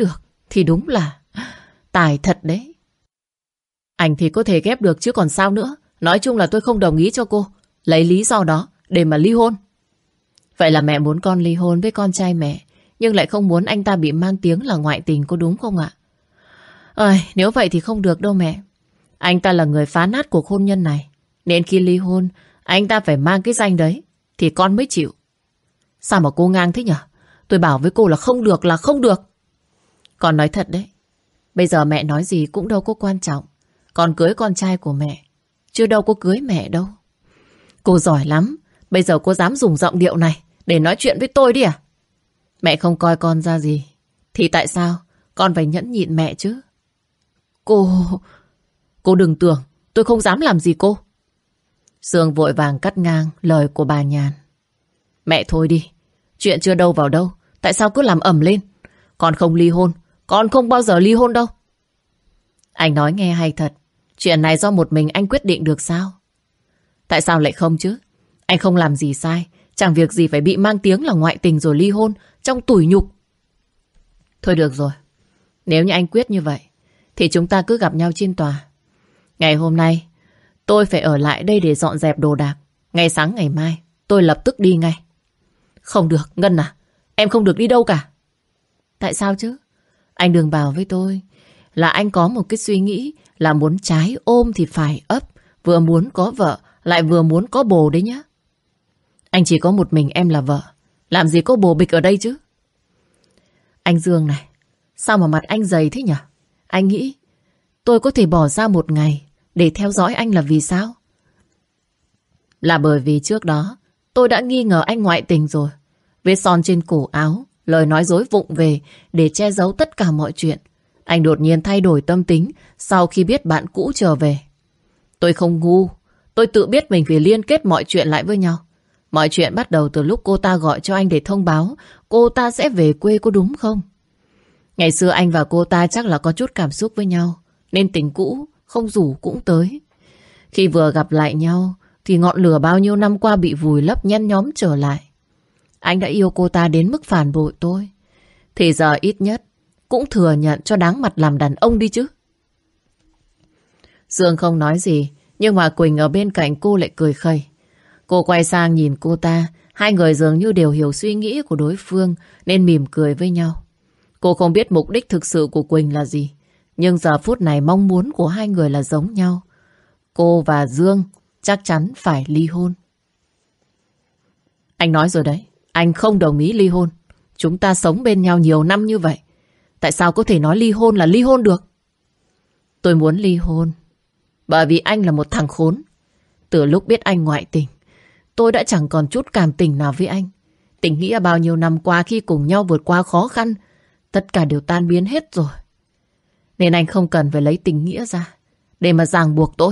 thì đúng là tài thật đấy. Anh thì có thể ghép được chứ còn sao nữa. Nói chung là tôi không đồng ý cho cô lấy lý do đó để mà ly hôn. Vậy là mẹ muốn con ly hôn với con trai mẹ, nhưng lại không muốn anh ta bị mang tiếng là ngoại tình, có đúng không ạ? Ơi, nếu vậy thì không được đâu mẹ. Anh ta là người phá nát cuộc hôn nhân này, nên khi ly hôn anh ta phải mang cái danh đấy thì con mới chịu. Sao mà cô ngang thế nhở? Tôi bảo với cô là không được là không được. Con nói thật đấy, bây giờ mẹ nói gì cũng đâu có quan trọng. Con cưới con trai của mẹ, chứ đâu có cưới mẹ đâu. Cô giỏi lắm. Bây giờ cô dám dùng giọng điệu này để nói chuyện với tôi đi à? Mẹ không coi con ra gì thì tại sao con phải nhẫn nhịn mẹ chứ? Cô... Cô đừng tưởng tôi không dám làm gì cô. Dương vội vàng cắt ngang lời của bà Nhàn. Mẹ thôi đi, chuyện chưa đâu vào đâu, tại sao cứ làm ầm lên? Con không ly hôn, con không bao giờ ly hôn đâu. Anh nói nghe hay thật. Chuyện này do một mình anh quyết định được sao? Tại sao lại không chứ? Anh không làm gì sai, chẳng việc gì phải bị mang tiếng là ngoại tình rồi ly hôn trong tủi nhục. Thôi được rồi, nếu như anh quyết như vậy thì chúng ta cứ gặp nhau trên tòa. Ngày hôm nay tôi phải ở lại đây để dọn dẹp đồ đạc. Ngày sáng ngày mai tôi lập tức đi ngay. Không được, Ngân à, em không được đi đâu cả. Tại sao chứ? Anh đừng bảo với tôi là anh có một cái suy nghĩ là muốn trái ôm thì phải ấp, vừa muốn có vợ lại vừa muốn có bồ đấy nhá. Anh chỉ có một mình em là vợ, làm gì có bồ bịch ở đây chứ? Anh Dương này, sao mà mặt anh dày thế nhỉ? Anh nghĩ tôi có thể bỏ ra một ngày để theo dõi anh là vì sao? Là bởi vì trước đó tôi đã nghi ngờ anh ngoại tình rồi. Vết son trên cổ áo, lời nói dối vụng về để che giấu tất cả mọi chuyện. Anh đột nhiên thay đổi tâm tính sau khi biết bạn cũ trở về. Tôi không ngu, tôi tự biết mình phải liên kết mọi chuyện lại với nhau. Mọi chuyện bắt đầu từ lúc cô ta gọi cho anh để thông báo cô ta sẽ về quê, có đúng không? Ngày xưa anh và cô ta chắc là có chút cảm xúc với nhau, nên tình cũ không rủ cũng tới. Khi vừa gặp lại nhau thì ngọn lửa bao nhiêu năm qua bị vùi lấp nhen nhóm trở lại. Anh đã yêu cô ta đến mức phản bội tôi, thì giờ ít nhất cũng thừa nhận cho đáng mặt làm đàn ông đi chứ. Dương không nói gì, nhưng mà Quỳnh ở bên cạnh cô lại cười khẩy. Cô quay sang nhìn cô ta, hai người dường như đều hiểu suy nghĩ của đối phương nên mỉm cười với nhau. Cô không biết mục đích thực sự của Quỳnh là gì, nhưng giờ phút này mong muốn của hai người là giống nhau. Cô và Dương chắc chắn phải ly hôn. Anh nói rồi đấy, anh không đồng ý ly hôn. Chúng ta sống bên nhau nhiều năm như vậy, tại sao có thể nói ly hôn là ly hôn được? Tôi muốn ly hôn bởi vì anh là một thằng khốn. Từ lúc biết anh ngoại tình, tôi đã chẳng còn chút cảm tình nào với anh. Tình nghĩa bao nhiêu năm qua khi cùng nhau vượt qua khó khăn, tất cả đều tan biến hết rồi. Nên anh không cần phải lấy tình nghĩa ra để mà ràng buộc tôi.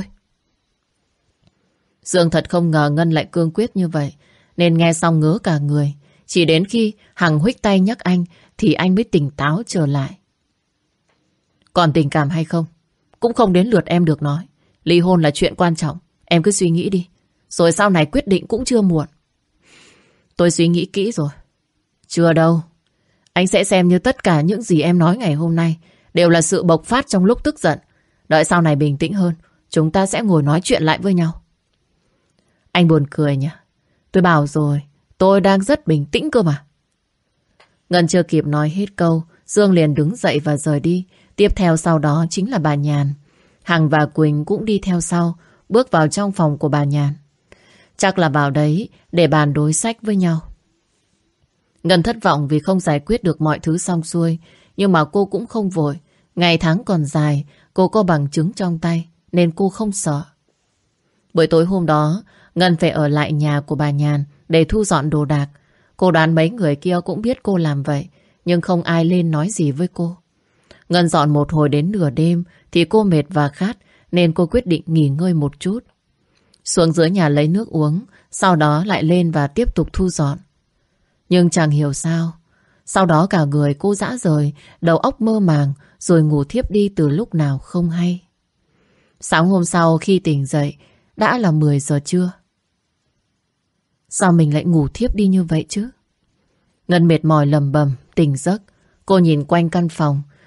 Dương thật không ngờ Ngân lại cương quyết như vậy, nên nghe xong ngớ cả người. Chỉ đến khi Hằng huých tay nhắc anh thì anh mới tỉnh táo trở lại. Còn tình cảm hay không cũng không đến lượt em được nói. Ly hôn là chuyện quan trọng, em cứ suy nghĩ đi, rồi sau này quyết định cũng chưa muộn. Tôi suy nghĩ kỹ rồi. Chưa đâu. Anh sẽ xem như tất cả những gì em nói ngày hôm nay đều là sự bộc phát trong lúc tức giận. Đợi sau này bình tĩnh hơn, chúng ta sẽ ngồi nói chuyện lại với nhau. Anh buồn cười nhỉ? Tôi bảo rồi, tôi đang rất bình tĩnh cơ mà. Ngân chưa kịp nói hết câu, Dương liền đứng dậy và rời đi. Tiếp theo sau đó chính là bà Nhàn. Hằng và Quỳnh cũng đi theo sau, bước vào trong phòng của bà Nhàn. Chắc là vào đấy để bàn đối sách với nhau. Ngân thất vọng vì không giải quyết được mọi thứ xong xuôi, nhưng mà cô cũng không vội. Ngày tháng còn dài, cô có bằng chứng trong tay nên cô không sợ. Buổi tối hôm đó, Ngân phải ở lại nhà của bà Nhàn để thu dọn đồ đạc. Cô đoán mấy người kia cũng biết cô làm vậy, nhưng không ai lên nói gì với cô. Ngân dọn một hồi đến nửa đêm thì cô mệt và khát nên cô quyết định nghỉ ngơi một chút. Xuống dưới nhà lấy nước uống, sau đó lại lên và tiếp tục thu dọn. Nhưng chẳng hiểu sao, sau đó cả người cô rã rời, đầu óc mơ màng rồi ngủ thiếp đi từ lúc nào không hay. Sáng hôm sau khi tỉnh dậy đã là mười giờ trưa. Sao mình lại ngủ thiếp đi như vậy chứ? Ngân mệt mỏi lầm bầm, tỉnh giấc. Cô nhìn quanh căn phòng,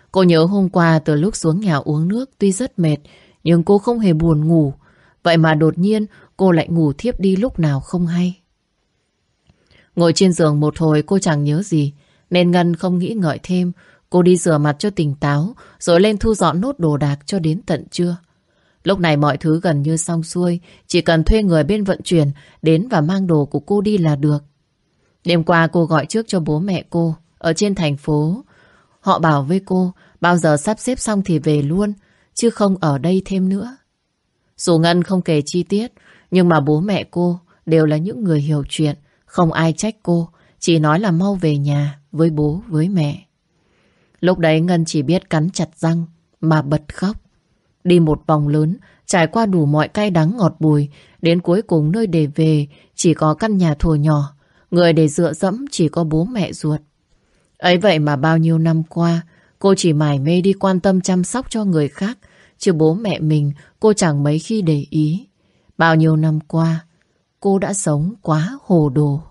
Cô nhớ hôm qua từ lúc xuống nhà uống nước tuy rất mệt, nhưng cô không hề buồn ngủ. Vậy mà đột nhiên cô lại ngủ thiếp đi lúc nào không hay. Ngồi trên giường một hồi cô chẳng nhớ gì, nên Ngân không nghĩ ngợi thêm. Cô đi rửa mặt cho tỉnh táo, rồi lên thu dọn nốt đồ đạc cho đến tận trưa. Lúc này mọi thứ gần như xong xuôi, chỉ cần thuê người bên vận chuyển đến và mang đồ của cô đi là được. Đêm qua cô gọi trước cho bố mẹ cô ở trên thành phố. Họ bảo với cô bao giờ sắp xếp xong thì về luôn, chứ không ở đây thêm nữa. Dù Ngân không kể chi tiết, nhưng mà bố mẹ cô đều là những người hiểu chuyện, không ai trách cô, chỉ nói là mau về nhà với bố với mẹ. Lúc đấy Ngân chỉ biết cắn chặt răng mà bật khóc. Đi một vòng lớn, trải qua đủ mọi cay đắng ngọt bùi, đến cuối cùng nơi để về chỉ có căn nhà thuở nhỏ, người để dựa dẫm chỉ có bố mẹ ruột. Ấy vậy mà bao nhiêu năm qua, cô chỉ mải mê đi quan tâm chăm sóc cho người khác, chứ bố mẹ mình cô chẳng mấy khi để ý. Bao nhiêu năm qua, cô đã sống quá hồ đồ.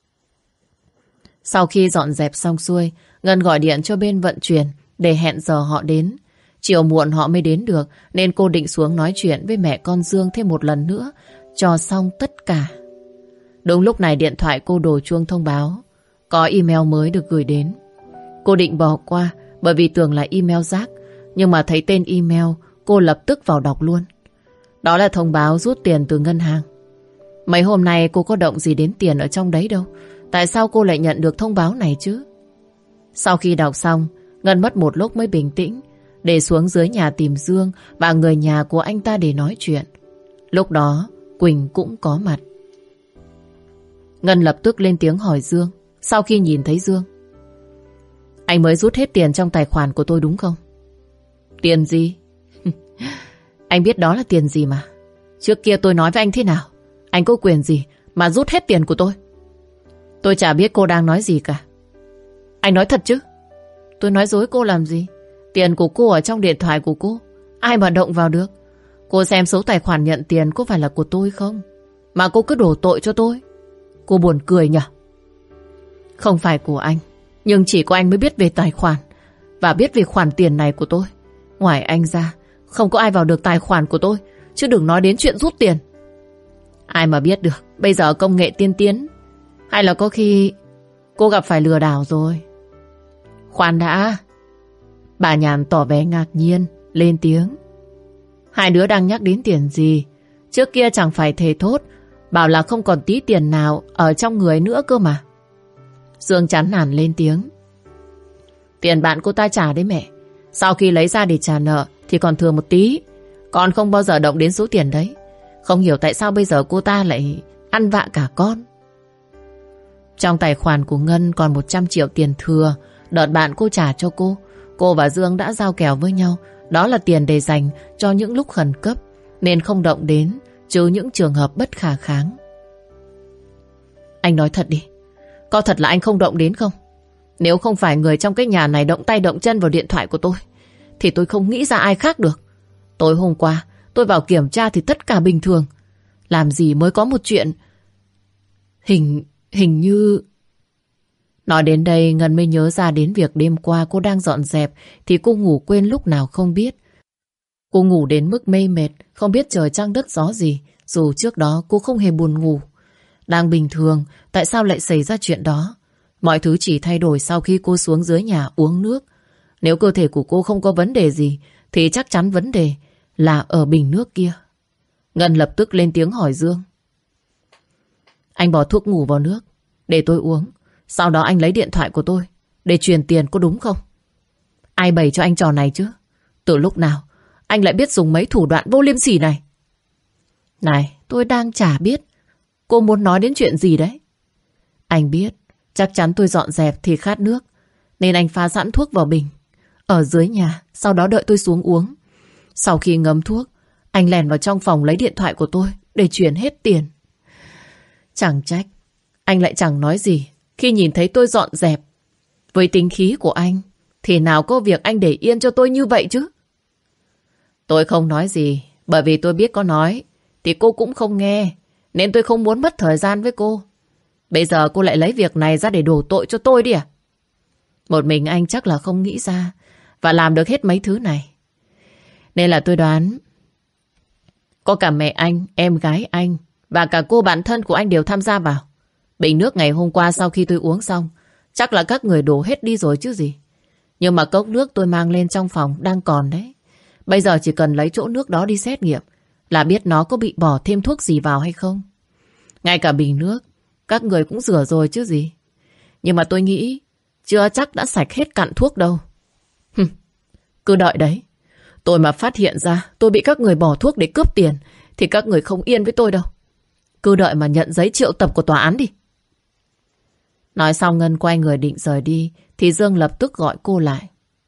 Sau khi dọn dẹp xong xuôi, Ngân gọi điện cho bên vận chuyển để hẹn giờ họ đến. Chiều muộn họ mới đến được, nên cô định xuống nói chuyện với mẹ con Dương thêm một lần nữa, cho xong tất cả. Đúng lúc này điện thoại cô đổ chuông thông báo có email mới được gửi đến. Cô định bỏ qua bởi vì tưởng là email rác, nhưng mà thấy tên email, cô lập tức vào đọc luôn. Đó là thông báo rút tiền từ ngân hàng. Mấy hôm nay cô có động gì đến tiền ở trong đấy đâu, tại sao cô lại nhận được thông báo này chứ? Sau khi đọc xong, Ngân mất một lúc mới bình tĩnh, để xuống dưới nhà tìm Dương và người nhà của anh ta để nói chuyện. Lúc đó Quỳnh cũng có mặt. Ngân lập tức lên tiếng hỏi Dương. Sau khi nhìn thấy Dương: anh mới rút hết tiền trong tài khoản của tôi đúng không? Tiền gì? Anh biết đó là tiền gì mà. Trước kia tôi nói với anh thế nào? Anh có quyền gì mà rút hết tiền của tôi? Tôi chả biết cô đang nói gì cả. Anh nói thật chứ? Tôi nói dối cô làm gì? Tiền của cô ở trong điện thoại của cô, ai mà động vào được? Cô xem số tài khoản nhận tiền có phải là của tôi không, mà cô cứ đổ tội cho tôi. Cô buồn cười nhỉ? Không phải của anh, nhưng chỉ có anh mới biết về tài khoản và biết về khoản tiền này của tôi. Ngoài anh ra, không có ai vào được tài khoản của tôi, chứ đừng nói đến chuyện rút tiền. Ai mà biết được, bây giờ công nghệ tiên tiến, hay là có khi cô gặp phải lừa đảo rồi. Khoan đã. Bà Nhàn tỏ vẻ ngạc nhiên, lên tiếng: hai đứa đang nhắc đến tiền gì? Trước kia chẳng phải thề thốt bảo là không còn tí tiền nào ở trong người nữa cơ mà. Dương chán nản lên tiếng: tiền bạn cô ta trả đấy mẹ. Sau khi lấy ra để trả nợ thì còn thừa một tí, con không bao giờ động đến số tiền đấy. Không hiểu tại sao bây giờ cô ta lại ăn vạ cả con. Trong tài khoản của Ngân còn một trăm triệu tiền thừa. Đợt bạn cô trả cho cô, cô và Dương đã giao kèo với nhau, đó là tiền để dành cho những lúc khẩn cấp, nên không động đến, trừ những trường hợp bất khả kháng. Anh nói thật đi, có thật là anh không động đến không? Nếu không phải người trong cái nhà này động tay động chân vào điện thoại của tôi, thì tôi không nghĩ ra ai khác được. Tối hôm qua tôi vào kiểm tra thì tất cả bình thường. Làm gì mới có một chuyện Hình Hình như... Nói đến đây Ngân mới nhớ ra đến việc đêm qua cô đang dọn dẹp thì cô ngủ quên lúc nào không biết. Cô ngủ đến mức mê mệt, không biết trời trăng đất gió gì, dù trước đó cô không hề buồn ngủ. Đang bình thường, tại sao lại xảy ra chuyện đó? Mọi thứ chỉ thay đổi sau khi cô xuống dưới nhà uống nước. Nếu cơ thể của cô không có vấn đề gì thì chắc chắn vấn đề là ở bình nước kia. Ngân lập tức lên tiếng hỏi Dương: anh bỏ thuốc ngủ vào nước để tôi uống, sau đó anh lấy điện thoại của tôi để truyền tiền, có đúng không? Ai bày cho anh trò này chứ? Từ lúc nào anh lại biết dùng mấy thủ đoạn vô liêm sỉ này? Này, tôi đang chả biết cô muốn nói đến chuyện gì đấy. Anh biết chắc chắn tôi dọn dẹp thì khát nước, nên anh pha sẵn thuốc vào bình ở dưới nhà, sau đó đợi tôi xuống uống. Sau khi ngấm thuốc, anh lèn vào trong phòng lấy điện thoại của tôi để chuyển hết tiền. Chẳng trách anh lại chẳng nói gì khi nhìn thấy tôi dọn dẹp. Với tính khí của anh thì nào có việc anh để yên cho tôi như vậy chứ. Tôi không nói gì, bởi vì tôi biết có nói thì cô cũng không nghe, nên tôi không muốn mất thời gian với cô. Bây giờ cô lại lấy việc này ra để đổ tội cho tôi đi à? Một mình anh chắc là không nghĩ ra và làm được hết mấy thứ này. Nên là tôi đoán có cả mẹ anh, em gái anh và cả cô bạn thân của anh đều tham gia vào. Bình nước ngày hôm qua sau khi tôi uống xong, chắc là các người đổ hết đi rồi chứ gì. Nhưng mà cốc nước tôi mang lên trong phòng đang còn đấy. Bây giờ chỉ cần lấy chỗ nước đó đi xét nghiệm là biết nó có bị bỏ thêm thuốc gì vào hay không. Ngay cả bình nước các người cũng rửa rồi chứ gì. Nhưng mà tôi nghĩ chưa chắc đã sạch hết cặn thuốc đâu. Hừm, cứ đợi đấy. Tôi mà phát hiện ra tôi bị các người bỏ thuốc để cướp tiền thì các người không yên với tôi đâu. Cứ đợi mà nhận giấy triệu tập của tòa án đi. Nói xong Ngân quay người định rời đi thì Dương lập tức gọi cô lại.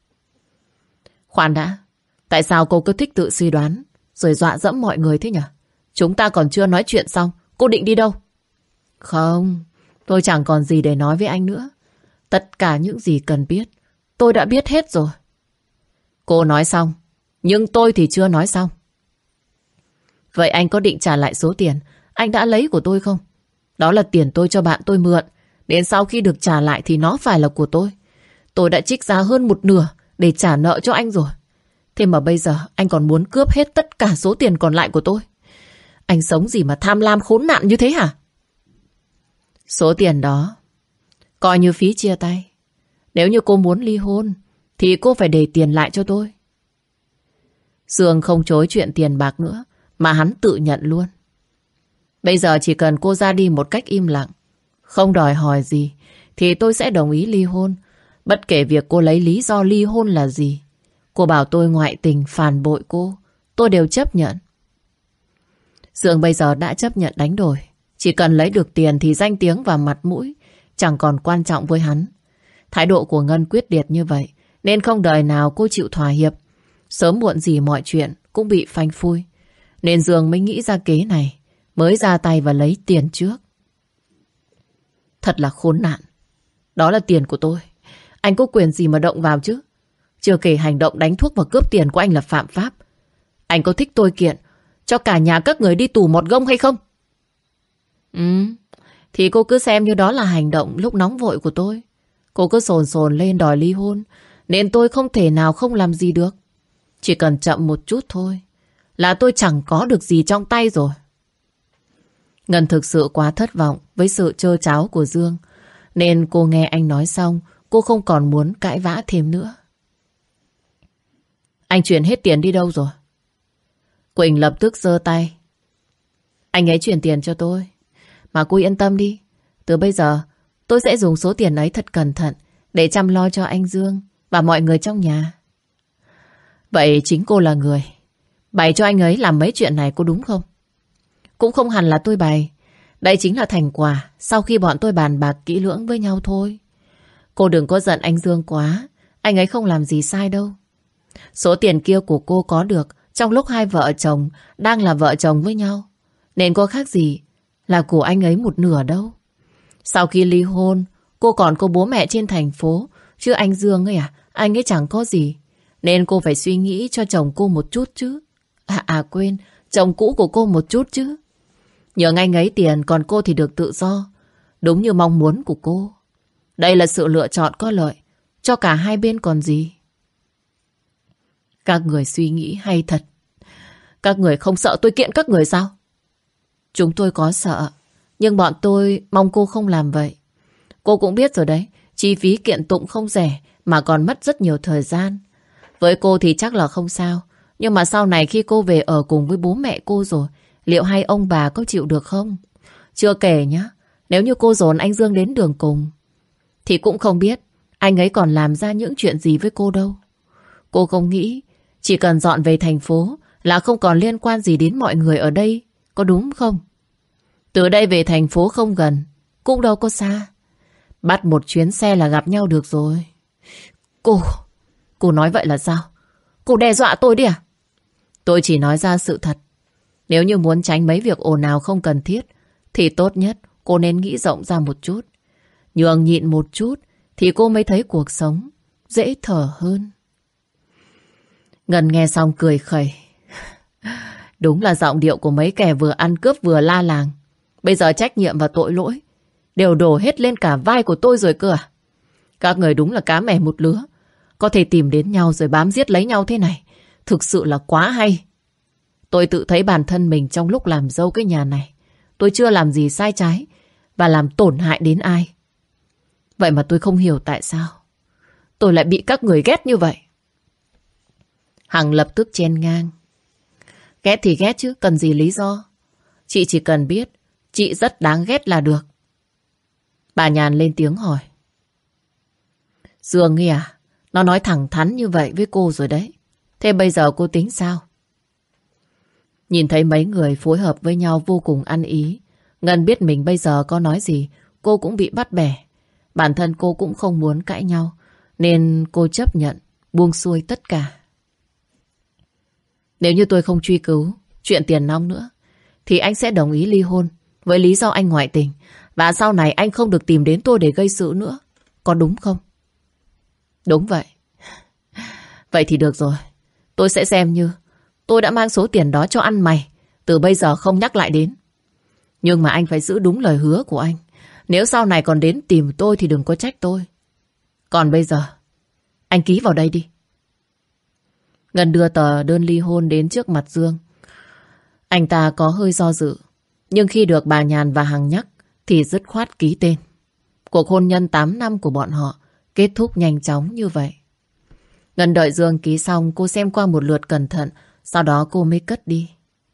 Khoan đã, tại sao cô cứ thích tự suy đoán rồi dọa dẫm mọi người thế nhỉ? Chúng ta còn chưa nói chuyện xong, cô định đi đâu? Không, tôi chẳng còn gì để nói với anh nữa. Tất cả những gì cần biết tôi đã biết hết rồi. Cô nói xong, nhưng tôi thì chưa nói xong. Vậy anh có định trả lại số tiền anh đã lấy của tôi không? Đó là tiền tôi cho bạn tôi mượn. Đến sau khi được trả lại thì nó phải là của tôi. Tôi đã trích ra hơn một nửa để trả nợ cho anh rồi. Thế mà bây giờ anh còn muốn cướp hết tất cả số tiền còn lại của tôi. Anh sống gì mà tham lam khốn nạn như thế hả? Số tiền đó coi như phí chia tay. Nếu như cô muốn ly hôn thì cô phải để tiền lại cho tôi. Dương không chối chuyện tiền bạc nữa mà hắn tự nhận luôn. Bây giờ chỉ cần cô ra đi một cách im lặng, không đòi hỏi gì, thì tôi sẽ đồng ý ly hôn. Bất kể việc cô lấy lý do ly hôn là gì. Cô bảo tôi ngoại tình, phản bội cô, tôi đều chấp nhận. Dương bây giờ đã chấp nhận đánh đổi. Chỉ cần lấy được tiền thì danh tiếng và mặt mũi chẳng còn quan trọng với hắn. Thái độ của Ngân quyết liệt như vậy nên không đời nào cô chịu thỏa hiệp. Sớm muộn gì mọi chuyện cũng bị phanh phui. Nên Dương mới nghĩ ra kế này, mới ra tay và lấy tiền trước. Thật là khốn nạn. Đó là tiền của tôi. Anh có quyền gì mà động vào chứ? Chưa kể hành động đánh thuốc và cướp tiền của anh là phạm pháp. Anh có thích tôi kiện cho cả nhà các người đi tù một gông hay không? Ừ, thì cô cứ xem như đó là hành động lúc nóng vội của tôi. Cô cứ sồn sồn lên đòi ly hôn nên tôi không thể nào không làm gì được. Chỉ cần chậm một chút thôi là tôi chẳng có được gì trong tay rồi. Ngân thực sự quá thất vọng với sự trơ tráo của Dương. Nên cô nghe anh nói xong, cô không còn muốn cãi vã thêm nữa. Anh chuyển hết tiền đi đâu rồi? Quỳnh lập tức giơ tay. Anh ấy chuyển tiền cho tôi. Mà cô yên tâm đi. Từ bây giờ tôi sẽ dùng số tiền ấy thật cẩn thận để chăm lo cho anh Dương và mọi người trong nhà. Vậy chính cô là người bày cho anh ấy làm mấy chuyện này, có đúng không? Cũng không hẳn là tôi bày. Đây chính là thành quả sau khi bọn tôi bàn bạc kỹ lưỡng với nhau thôi. Cô đừng có giận anh Dương quá. Anh ấy không làm gì sai đâu. Số tiền kia của cô có được trong lúc hai vợ chồng đang là vợ chồng với nhau. Nên có khác gì là của anh ấy một nửa đâu. Sau khi ly hôn, cô còn có bố mẹ trên thành phố. Chứ anh Dương ấy à, anh ấy chẳng có gì. Nên cô phải suy nghĩ cho chồng cô một chút chứ. À à quên, chồng cũ của cô một chút chứ. Nhờ anh ấy tiền, còn cô thì được tự do. Đúng như mong muốn của cô. Đây là sự lựa chọn có lợi cho cả hai bên còn gì. Các người suy nghĩ hay thật. Các người không sợ tôi kiện các người sao? Chúng tôi có sợ, nhưng bọn tôi mong cô không làm vậy. Cô cũng biết rồi đấy, chi phí kiện tụng không rẻ mà còn mất rất nhiều thời gian. Với cô thì chắc là không sao. Nhưng mà sau này khi cô về ở cùng với bố mẹ cô rồi, liệu hai ông bà có chịu được không? Chưa kể nhá, nếu như cô dồn anh Dương đến đường cùng thì cũng không biết anh ấy còn làm ra những chuyện gì với cô đâu. Cô không nghĩ chỉ cần dọn về thành phố là không còn liên quan gì đến mọi người ở đây, có đúng không? Từ đây về thành phố không gần, cũng đâu có xa. Bắt một chuyến xe là gặp nhau được rồi. Cô, cô nói vậy là sao? Cô đe dọa tôi đi à? Tôi chỉ nói ra sự thật. Nếu như muốn tránh mấy việc ồn ào không cần thiết thì tốt nhất cô nên nghĩ rộng ra một chút. Nhường nhịn một chút thì cô mới thấy cuộc sống dễ thở hơn. Ngân nghe xong cười khẩy. Đúng là giọng điệu của mấy kẻ vừa ăn cướp vừa la làng. Bây giờ trách nhiệm và tội lỗi đều đổ hết lên cả vai của tôi rồi cơ à? Các người đúng là cá mè một lứa. có thể tìm đến nhau rồi bám giết lấy nhau thế này, thực sự là quá hay. Tôi tự thấy bản thân mình trong lúc làm dâu cái nhà này, tôi chưa làm gì sai trái và làm tổn hại đến ai. Vậy mà tôi không hiểu tại sao tôi lại bị các người ghét như vậy. Hằng lập tức chen ngang. Ghét thì ghét chứ, cần gì lý do. Chị chỉ cần biết chị rất đáng ghét là được. Bà Nhàn lên tiếng hỏi. Dương ấy à, nó nói thẳng thắn như vậy với cô rồi đấy. Thế bây giờ cô tính sao? Nhìn thấy mấy người phối hợp với nhau vô cùng ăn ý, Ngân biết mình bây giờ có nói gì cô cũng bị bắt bẻ. Bản thân cô cũng không muốn cãi nhau, nên cô chấp nhận buông xuôi tất cả. Nếu như tôi không truy cứu chuyện tiền nong nữa, thì anh sẽ đồng ý ly hôn với lý do anh ngoại tình, và sau này anh không được tìm đến tôi để gây sự nữa. Có đúng không? Đúng vậy. Vậy thì được rồi. Tôi sẽ xem như tôi đã mang số tiền đó cho ăn mày, từ bây giờ không nhắc lại đến. Nhưng mà anh phải giữ đúng lời hứa của anh. Nếu sau này còn đến tìm tôi thì đừng có trách tôi. Còn bây giờ, anh ký vào đây đi. Ngân đưa tờ đơn ly hôn đến trước mặt Dương. Anh ta có hơi do dự, nhưng khi được bà Nhàn và Hằng nhắc thì dứt khoát ký tên. Cuộc hôn nhân tám năm của bọn họ kết thúc nhanh chóng như vậy. Ngân đợi Dương ký xong, cô xem qua một lượt cẩn thận, sau đó cô mới cất đi.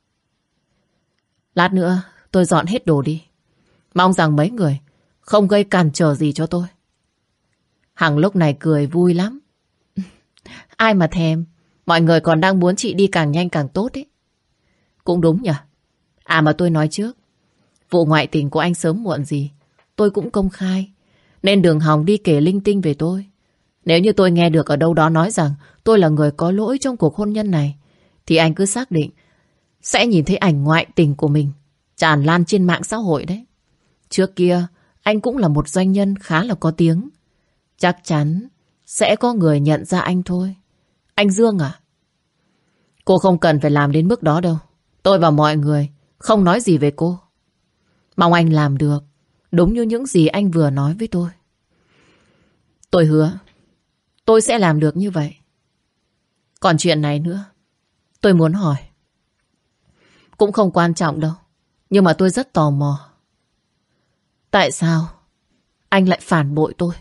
Lát nữa tôi dọn hết đồ đi. Mong rằng mấy người không gây cản trở gì cho tôi. Hằng lúc này cười vui lắm. Ai mà thèm, mọi người còn đang muốn chị đi càng nhanh càng tốt ấy. Cũng đúng nhỉ. À mà tôi nói trước, vụ ngoại tình của anh sớm muộn gì tôi cũng công khai, nên đừng hòng đi kể linh tinh về tôi. Nếu như tôi nghe được ở đâu đó nói rằng tôi là người có lỗi trong cuộc hôn nhân này, thì anh cứ xác định sẽ nhìn thấy ảnh ngoại tình của mình tràn lan trên mạng xã hội đấy. Trước kia anh cũng là một doanh nhân khá là có tiếng. Chắc chắn sẽ có người nhận ra anh thôi. Anh Dương à? Cô không cần phải làm đến mức đó đâu. Tôi và mọi người không nói gì về cô. Mong anh làm được đúng như những gì anh vừa nói với tôi. Tôi hứa tôi sẽ làm được như vậy. Còn chuyện này nữa, tôi muốn hỏi. Cũng không quan trọng đâu, nhưng mà tôi rất tò mò. Tại sao anh lại phản bội tôi?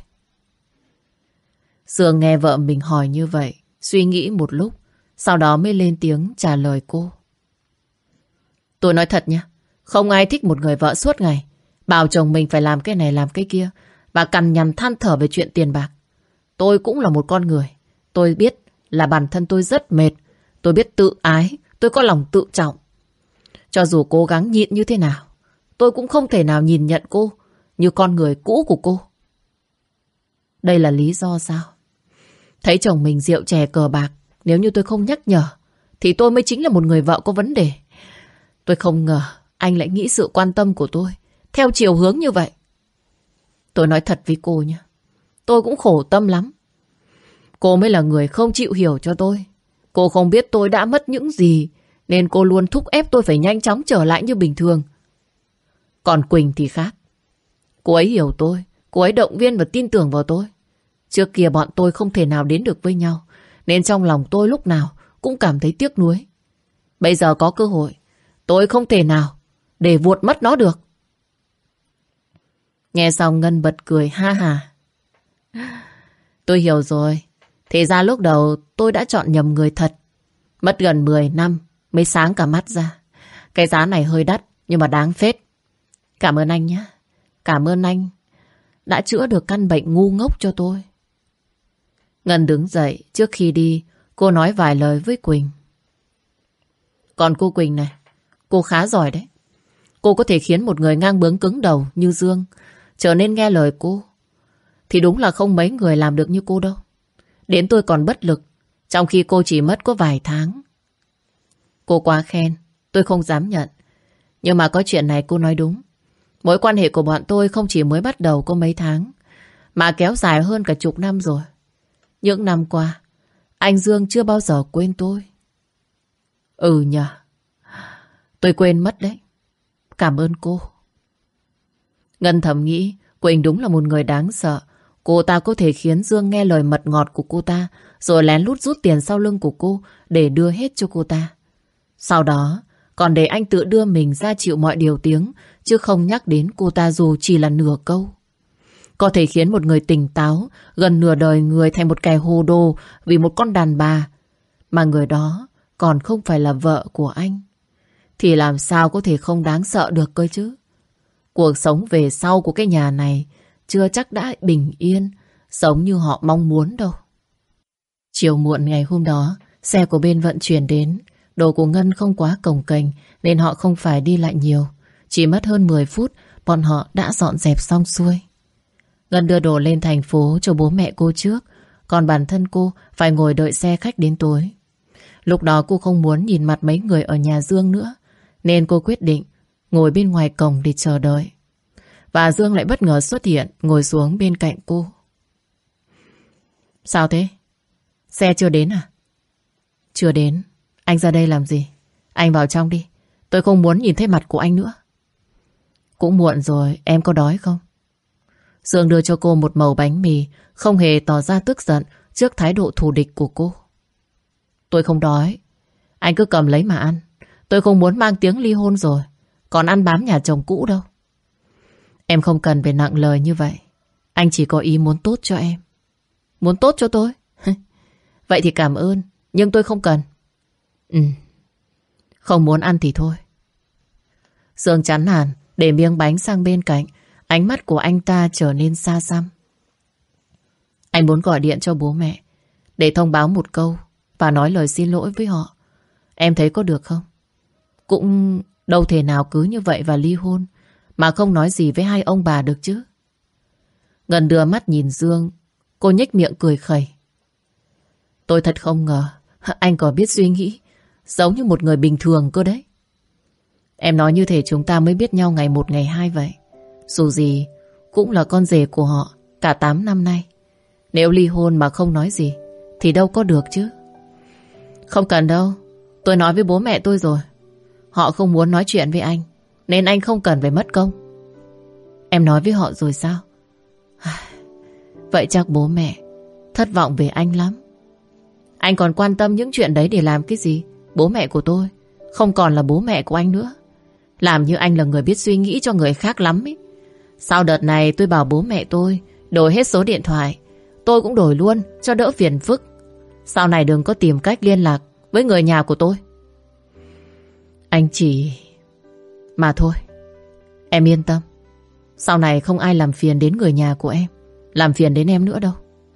Dương nghe vợ mình hỏi như vậy, suy nghĩ một lúc, sau đó mới lên tiếng trả lời cô. Tôi nói thật nha, không ai thích một người vợ suốt ngày bảo chồng mình phải làm cái này làm cái kia và cằn nhằn than thở về chuyện tiền bạc. Tôi cũng là một con người. Tôi biết là bản thân tôi rất mệt. Tôi biết tự ái. Tôi có lòng tự trọng. Cho dù cố gắng nhịn như thế nào, tôi cũng không thể nào nhìn nhận cô như con người cũ của cô. Đây là lý do sao? Thấy chồng mình rượu chè cờ bạc, nếu như tôi không nhắc nhở thì tôi mới chính là một người vợ có vấn đề. Tôi không ngờ anh lại nghĩ sự quan tâm của tôi theo chiều hướng như vậy. Tôi nói thật với cô nhé, tôi cũng khổ tâm lắm. Cô mới là người không chịu hiểu cho tôi. Cô không biết tôi đã mất những gì, nên cô luôn thúc ép tôi phải nhanh chóng trở lại như bình thường. Còn Quỳnh thì khác. Cô ấy hiểu tôi, cô ấy động viên và tin tưởng vào tôi. Trước kia bọn tôi không thể nào đến được với nhau, nên trong lòng tôi lúc nào cũng cảm thấy tiếc nuối. Bây giờ có cơ hội, tôi không thể nào để vuột mất nó được. Nghe xong Ngân bật cười ha hà. Tôi hiểu rồi. Thì ra lúc đầu tôi đã chọn nhầm người thật. Mất gần mười năm mới sáng cả mắt ra. Cái giá này hơi đắt nhưng mà đáng phết. Cảm ơn anh nhé. Cảm ơn anh đã chữa được căn bệnh ngu ngốc cho tôi. Ngân đứng dậy. Trước khi đi, cô nói vài lời với Quỳnh. Còn cô Quỳnh này, cô khá giỏi đấy. Cô có thể khiến một người ngang bướng cứng đầu như Dương trở nên nghe lời cô. Thì đúng là không mấy người làm được như cô đâu. Đến tôi còn bất lực, trong khi cô chỉ mất có vài tháng. Cô quá khen, tôi không dám nhận. Nhưng mà có chuyện này cô nói đúng. Mối quan hệ của bọn tôi không chỉ mới bắt đầu có mấy tháng, mà kéo dài hơn cả chục năm rồi. Những năm qua, anh Dương chưa bao giờ quên tôi. Ừ nhờ, tôi quên mất đấy. Cảm ơn cô. Ngân thầm nghĩ Quỳnh đúng là một người đáng sợ. Cô ta có thể khiến Dương nghe lời mật ngọt của cô ta, rồi lén lút rút tiền sau lưng của cô để đưa hết cho cô ta. Sau đó còn để anh tự đưa mình ra chịu mọi điều tiếng, chứ không nhắc đến cô ta dù chỉ là nửa câu. Có thể khiến một người tỉnh táo gần nửa đời người thành một kẻ hồ đồ vì một con đàn bà, mà người đó còn không phải là vợ của anh, thì làm sao có thể không đáng sợ được cơ chứ. Cuộc sống về sau của cái nhà này chưa chắc đã bình yên, giống như họ mong muốn đâu. Chiều muộn ngày hôm đó, xe của bên vận chuyển đến. Đồ của Ngân không quá cồng kềnh nên họ không phải đi lại nhiều. Chỉ mất hơn mười phút, bọn họ đã dọn dẹp xong xuôi. Ngân đưa đồ lên thành phố cho bố mẹ cô trước, còn bản thân cô phải ngồi đợi xe khách đến tối. Lúc đó cô không muốn nhìn mặt mấy người ở nhà Dương nữa, nên cô quyết định ngồi bên ngoài cổng để chờ đợi. Và Dương lại bất ngờ xuất hiện, ngồi xuống bên cạnh cô. Sao thế? Xe chưa đến à? Chưa đến. Anh ra đây làm gì? Anh vào trong đi. Tôi không muốn nhìn thấy mặt của anh nữa. Cũng muộn rồi, em có đói không? Dương đưa cho cô một mẩu bánh mì, không hề tỏ ra tức giận trước thái độ thù địch của cô. Tôi không đói. Anh cứ cầm lấy mà ăn. Tôi không muốn mang tiếng ly hôn rồi, còn ăn bám nhà chồng cũ đâu. Em không cần phải nặng lời như vậy. Anh chỉ có ý muốn tốt cho em. Muốn tốt cho tôi? Vậy thì cảm ơn, nhưng tôi không cần. Ừ, không muốn ăn thì thôi. Dương chán nản để miếng bánh sang bên cạnh. Ánh mắt của anh ta trở nên xa xăm. Anh muốn gọi điện cho bố mẹ để thông báo một câu và nói lời xin lỗi với họ. Em thấy có được không? Cũng đâu thể nào cứ như vậy và ly hôn mà không nói gì với hai ông bà được chứ. Ngân đưa mắt nhìn Dương. Cô nhếch miệng cười khẩy. Tôi thật không ngờ anh có biết suy nghĩ giống như một người bình thường cơ đấy. Em nói như thế chúng ta mới biết nhau ngày một ngày hai vậy. Dù gì cũng là con rể của họ cả tám năm nay. Nếu ly hôn mà không nói gì thì đâu có được chứ. Không cần đâu. Tôi nói với bố mẹ tôi rồi. Họ không muốn nói chuyện với anh, nên anh không cần phải mất công. Em nói với họ rồi sao? Vậy chắc bố mẹ thất vọng về anh lắm. Anh còn quan tâm những chuyện đấy để làm cái gì? Bố mẹ của tôi không còn là bố mẹ của anh nữa. Làm như anh là người biết suy nghĩ cho người khác lắm ấy. Sau đợt này tôi bảo bố mẹ tôi đổi hết số điện thoại, tôi cũng đổi luôn cho đỡ phiền phức. Sau này đừng có tìm cách liên lạc với người nhà của tôi. Anh chỉ... Mà thôi, em yên tâm. Sau này không ai làm phiền đến người nhà của em, làm phiền đến em nữa đâu.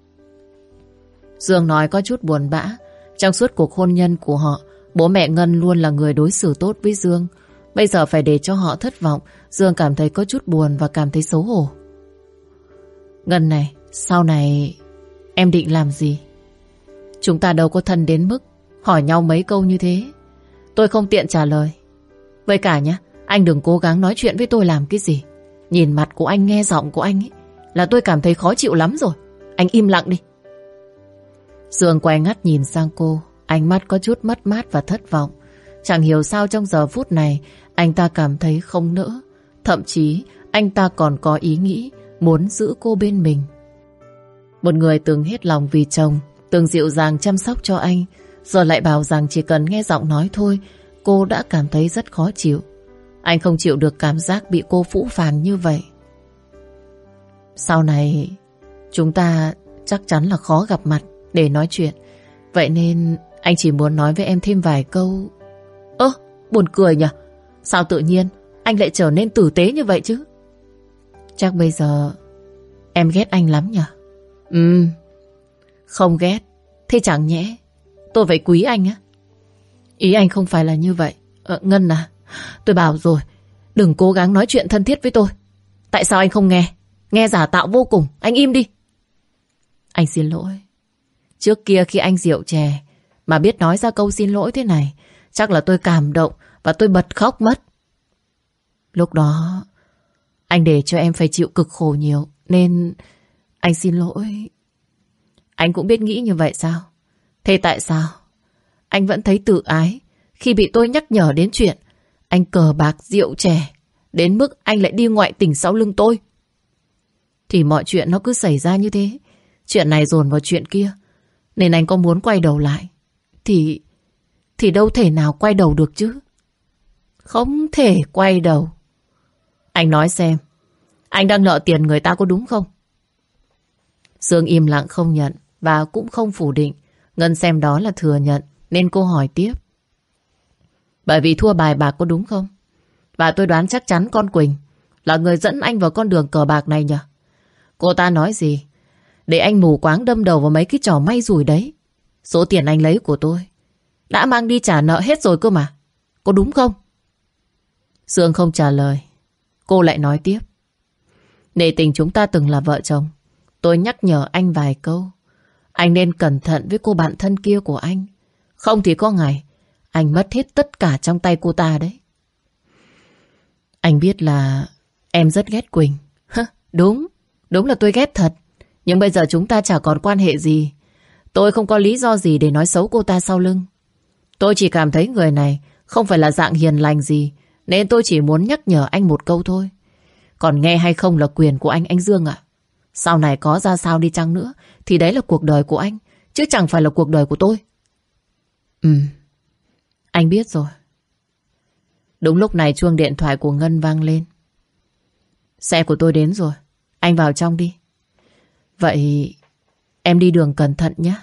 Dương nói có chút buồn bã. Trong suốt cuộc hôn nhân của họ, bố mẹ Ngân luôn là người đối xử tốt với Dương. Bây giờ phải để cho họ thất vọng, Dương cảm thấy có chút buồn và cảm thấy xấu hổ. Ngân này, sau này em định làm gì? Chúng ta đâu có thân đến mức hỏi nhau mấy câu như thế. Tôi không tiện trả lời. Với cả nhá, anh đừng cố gắng nói chuyện với tôi làm cái gì. Nhìn mặt của anh, nghe giọng của anh ấy là tôi cảm thấy khó chịu lắm rồi. Anh im lặng đi. Dương quay ngắt nhìn sang cô, ánh mắt có chút mất mát và thất vọng. Chẳng hiểu sao trong giờ phút này anh ta cảm thấy không nỡ. Thậm chí anh ta còn có ý nghĩ muốn giữ cô bên mình. Một người từng hết lòng vì chồng, từng dịu dàng chăm sóc cho anh, giờ lại bảo rằng chỉ cần nghe giọng nói thôi cô đã cảm thấy rất khó chịu. Anh không chịu được cảm giác bị cô phũ phàng như vậy. Sau này chúng ta chắc chắn là khó gặp mặt để nói chuyện. Vậy nên anh chỉ muốn nói với em thêm vài câu. Ơ, buồn cười nhỉ? Sao tự nhiên anh lại trở nên tử tế như vậy chứ? Chắc bây giờ em ghét anh lắm nhỉ? Ừ, không ghét. Thế chẳng nhẽ tôi phải quý anh á? Ý anh không phải là như vậy. ờ, Ngân à, tôi bảo rồi, đừng cố gắng nói chuyện thân thiết với tôi. Tại sao anh không nghe? Nghe giả tạo vô cùng. Anh im đi. Anh xin lỗi. Trước kia khi anh rượu chè mà biết nói ra câu xin lỗi thế này, chắc là tôi cảm động và tôi bật khóc mất. Lúc đó anh để cho em phải chịu cực khổ nhiều, nên anh xin lỗi. Anh cũng biết nghĩ như vậy sao? Thế tại sao anh vẫn thấy tự ái khi bị tôi nhắc nhở đến chuyện anh cờ bạc rượu chè, đến mức anh lại đi ngoại tình sau lưng tôi? thì mọi chuyện nó cứ xảy ra như thế. Chuyện này dồn vào chuyện kia. Nên anh có muốn quay đầu lại Thì Thì đâu thể nào quay đầu được chứ. Không thể quay đầu. Anh nói xem, anh đang nợ tiền người ta có đúng không? Dương im lặng không nhận và cũng không phủ định. Ngân xem đó là thừa nhận nên cô hỏi tiếp. Bởi vì thua bài bạc có đúng không? Và tôi đoán chắc chắn con Quỳnh là người dẫn anh vào con đường cờ bạc này nhỉ? Cô ta nói gì để anh mù quáng đâm đầu vào mấy cái trò may rủi đấy? Số tiền anh lấy của tôi đã mang đi trả nợ hết rồi cơ mà. Có đúng không? Dương không trả lời. Cô lại nói tiếp. Nể tình chúng ta từng là vợ chồng, tôi nhắc nhở anh vài câu. Anh nên cẩn thận với cô bạn thân kia của anh. Không thì có ngày anh mất hết tất cả trong tay cô ta đấy. Anh biết là em rất ghét Quỳnh. Đúng, đúng là tôi ghét thật. Nhưng bây giờ chúng ta chả còn quan hệ gì. Tôi không có lý do gì để nói xấu cô ta sau lưng. Tôi chỉ cảm thấy người này không phải là dạng hiền lành gì, nên tôi chỉ muốn nhắc nhở anh một câu thôi. Còn nghe hay không là quyền của anh, anh Dương ạ. Sau này có ra sao đi chăng nữa thì đấy là cuộc đời của anh, chứ chẳng phải là cuộc đời của tôi. Ừ, anh biết rồi. Đúng lúc này chuông điện thoại của Ngân vang lên. Xe của tôi đến rồi, anh vào trong đi. Vậy em đi đường cẩn thận nhé.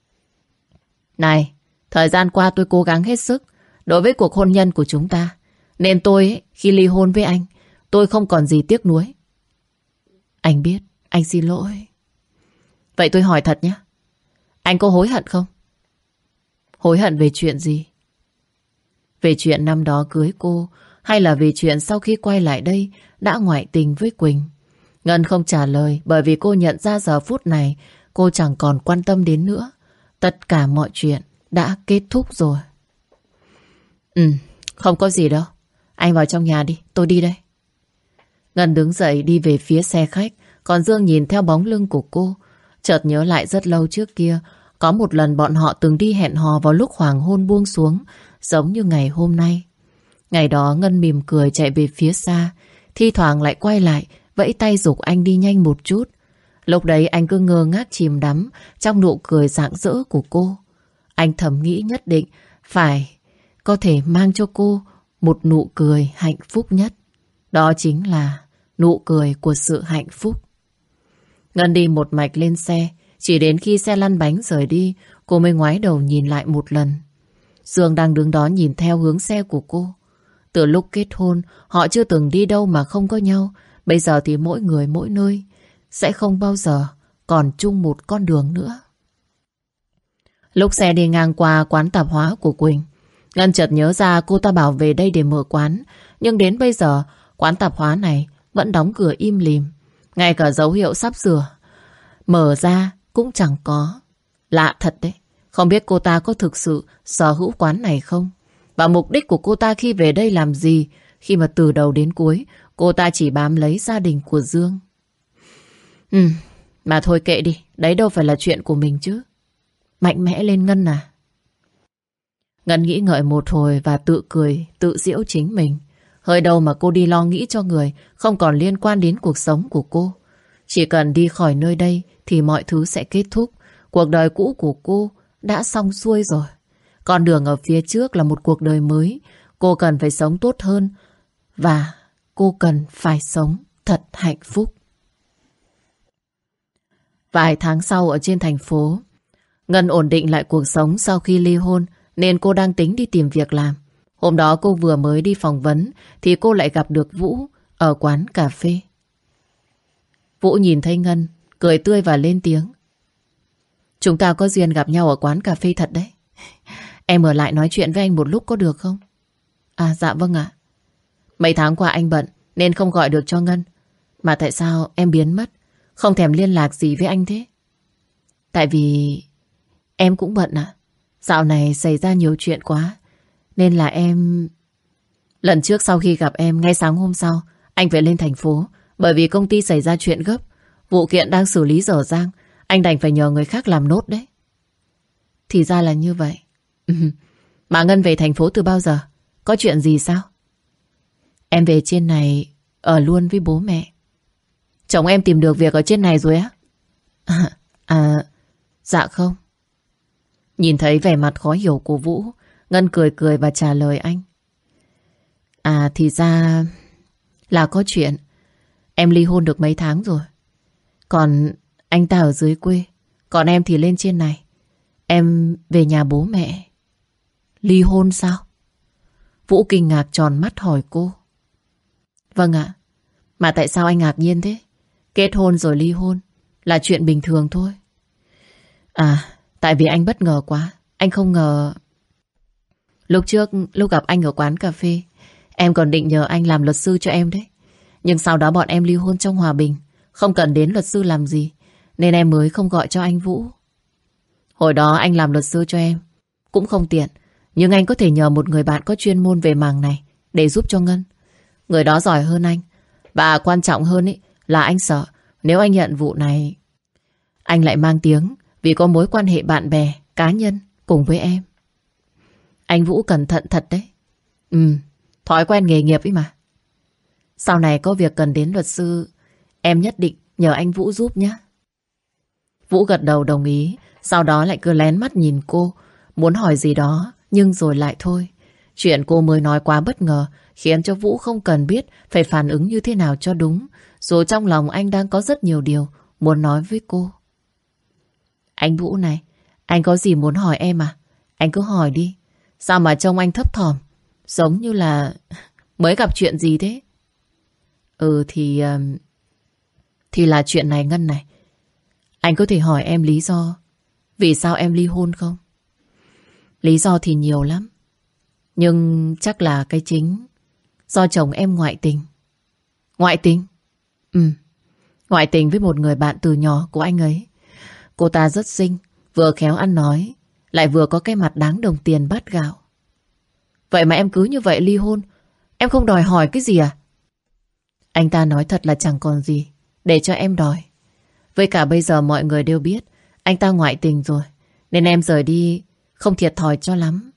Này, thời gian qua tôi cố gắng hết sức đối với cuộc hôn nhân của chúng ta. Nên tôi ấy, khi ly hôn với anh, tôi không còn gì tiếc nuối. Anh biết, anh xin lỗi. Vậy tôi hỏi thật nhé, anh có hối hận không? Hối hận về chuyện gì? Về chuyện năm đó cưới cô, hay là về chuyện sau khi quay lại đây đã ngoại tình với Quỳnh? Ngân không trả lời bởi vì cô nhận ra giờ phút này cô chẳng còn quan tâm đến nữa. Tất cả mọi chuyện đã kết thúc rồi. Ừ, không có gì đâu. Anh vào trong nhà đi, tôi đi đây. Ngân đứng dậy đi về phía xe khách. Còn Dương nhìn theo bóng lưng của cô, chợt nhớ lại rất lâu trước kia có một lần bọn họ từng đi hẹn hò vào lúc hoàng hôn buông xuống, giống như ngày hôm nay. Ngày đó Ngân mỉm cười chạy về phía xa, thi thoảng lại quay lại vẫy tay giục anh đi nhanh một chút. Lúc đấy anh cứ ngơ ngác chìm đắm trong nụ cười rạng rỡ của cô. Anh thầm nghĩ nhất định phải có thể mang cho cô một nụ cười hạnh phúc nhất. Đó chính là nụ cười của sự hạnh phúc. Ngân đi một mạch lên xe. Chỉ đến khi xe lăn bánh rời đi, cô mới ngoái đầu nhìn lại một lần. Dương đang đứng đó nhìn theo hướng xe của cô. Từ lúc kết hôn, họ chưa từng đi đâu mà không có nhau. Bây giờ thì mỗi người mỗi nơi, sẽ không bao giờ còn chung một con đường nữa. Lúc xe đi ngang qua quán tạp hóa của Quỳnh, Ngân chợt nhớ ra cô ta bảo về đây để mở quán. Nhưng đến bây giờ, quán tạp hóa này vẫn đóng cửa im lìm. Ngay cả dấu hiệu sắp sửa mở ra cũng chẳng có. Lạ thật đấy. Không biết cô ta có thực sự sở hữu quán này không? Và mục đích của cô ta khi về đây làm gì, khi mà từ đầu đến cuối cô ta chỉ bám lấy gia đình của Dương? Ừ, mà thôi kệ đi. Đấy đâu phải là chuyện của mình chứ. Mạnh mẽ lên Ngân à. Ngân nghĩ ngợi một hồi và tự cười, tự giễu chính mình. Hơi đâu mà cô đi lo nghĩ cho người không còn liên quan đến cuộc sống của cô. Chỉ cần đi khỏi nơi đây thì mọi thứ sẽ kết thúc. Cuộc đời cũ của cô đã xong xuôi rồi. Con đường ở phía trước là một cuộc đời mới. Cô cần phải sống tốt hơn. Và cô cần phải sống thật hạnh phúc. Vài tháng sau ở trên thành phố, Ngân ổn định lại cuộc sống sau khi ly hôn, nên cô đang tính đi tìm việc làm. Hôm đó cô vừa mới đi phỏng vấn thì cô lại gặp được Vũ ở quán cà phê. Vũ nhìn thấy Ngân, cười tươi và lên tiếng. Chúng ta có duyên gặp nhau ở quán cà phê thật đấy. Em ở lại nói chuyện với anh một lúc có được không? À dạ vâng ạ. Mấy tháng qua anh bận nên không gọi được cho Ngân. Mà tại sao em biến mất, không thèm liên lạc gì với anh thế? Tại vì em cũng bận ạ. Dạo này xảy ra nhiều chuyện quá, nên là em... Lần trước sau khi gặp em, ngay sáng hôm sau anh phải lên thành phố, bởi vì công ty xảy ra chuyện gấp. Vụ kiện đang xử lý dở dang, anh đành phải nhờ người khác làm nốt đấy. Thì ra là như vậy. Mà Ngân về thành phố từ bao giờ? Có chuyện gì sao? Em về trên này ở luôn với bố mẹ. Chồng em tìm được việc ở trên này rồi á? À, à dạ không. Nhìn thấy vẻ mặt khó hiểu của Vũ, Ngân cười cười và trả lời anh. À thì ra là có chuyện. Em ly hôn được mấy tháng rồi. Còn anh ta ở dưới quê, còn em thì lên trên này. Em về nhà bố mẹ. Ly hôn sao? Vũ kinh ngạc tròn mắt hỏi cô. Vâng ạ. Mà tại sao anh ngạc nhiên thế? Kết hôn rồi ly hôn là chuyện bình thường thôi. À, tại vì anh bất ngờ quá. Anh không ngờ. Lúc trước, lúc gặp anh ở quán cà phê, em còn định nhờ anh làm luật sư cho em đấy. Nhưng sau đó bọn em ly hôn trong hòa bình, không cần đến luật sư làm gì, nên em mới không gọi cho anh Vũ. Hồi đó anh làm luật sư cho em cũng không tiện, nhưng anh có thể nhờ một người bạn có chuyên môn về mảng này để giúp cho Ngân. Người đó giỏi hơn anh. Và quan trọng hơn ý, là anh sợ nếu anh nhận vụ này, anh lại mang tiếng vì có mối quan hệ bạn bè, cá nhân cùng với em. Anh Vũ cẩn thận thật đấy. Ừ, thói quen nghề nghiệp ấy mà. Sau này có việc cần đến luật sư, em nhất định nhờ anh Vũ giúp nhé. Vũ gật đầu đồng ý, sau đó lại cứ lén mắt nhìn cô, muốn hỏi gì đó, nhưng rồi lại thôi. Chuyện cô mới nói quá bất ngờ, khiến cho Vũ không cần biết phải phản ứng như thế nào cho đúng, dù trong lòng anh đang có rất nhiều điều muốn nói với cô. Anh Vũ này, anh có gì muốn hỏi em à? Anh cứ hỏi đi. Sao mà trông anh thấp thỏm, giống như là mới gặp chuyện gì thế? Ừ thì... Thì là chuyện này Ngân này. Anh có thể hỏi em lý do vì sao em ly hôn không? Lý do thì nhiều lắm, nhưng chắc là cái chính do chồng em ngoại tình. Ngoại tình? Ừ, ngoại tình với một người bạn từ nhỏ của anh ấy. Cô ta rất xinh, vừa khéo ăn nói, lại vừa có cái mặt đáng đồng tiền bát gạo. Vậy mà em cứ như vậy ly hôn, em không đòi hỏi cái gì à? Anh ta nói thật là chẳng còn gì để cho em đòi. Với cả bây giờ mọi người đều biết anh ta ngoại tình rồi, nên em rời đi không thiệt thòi cho lắm.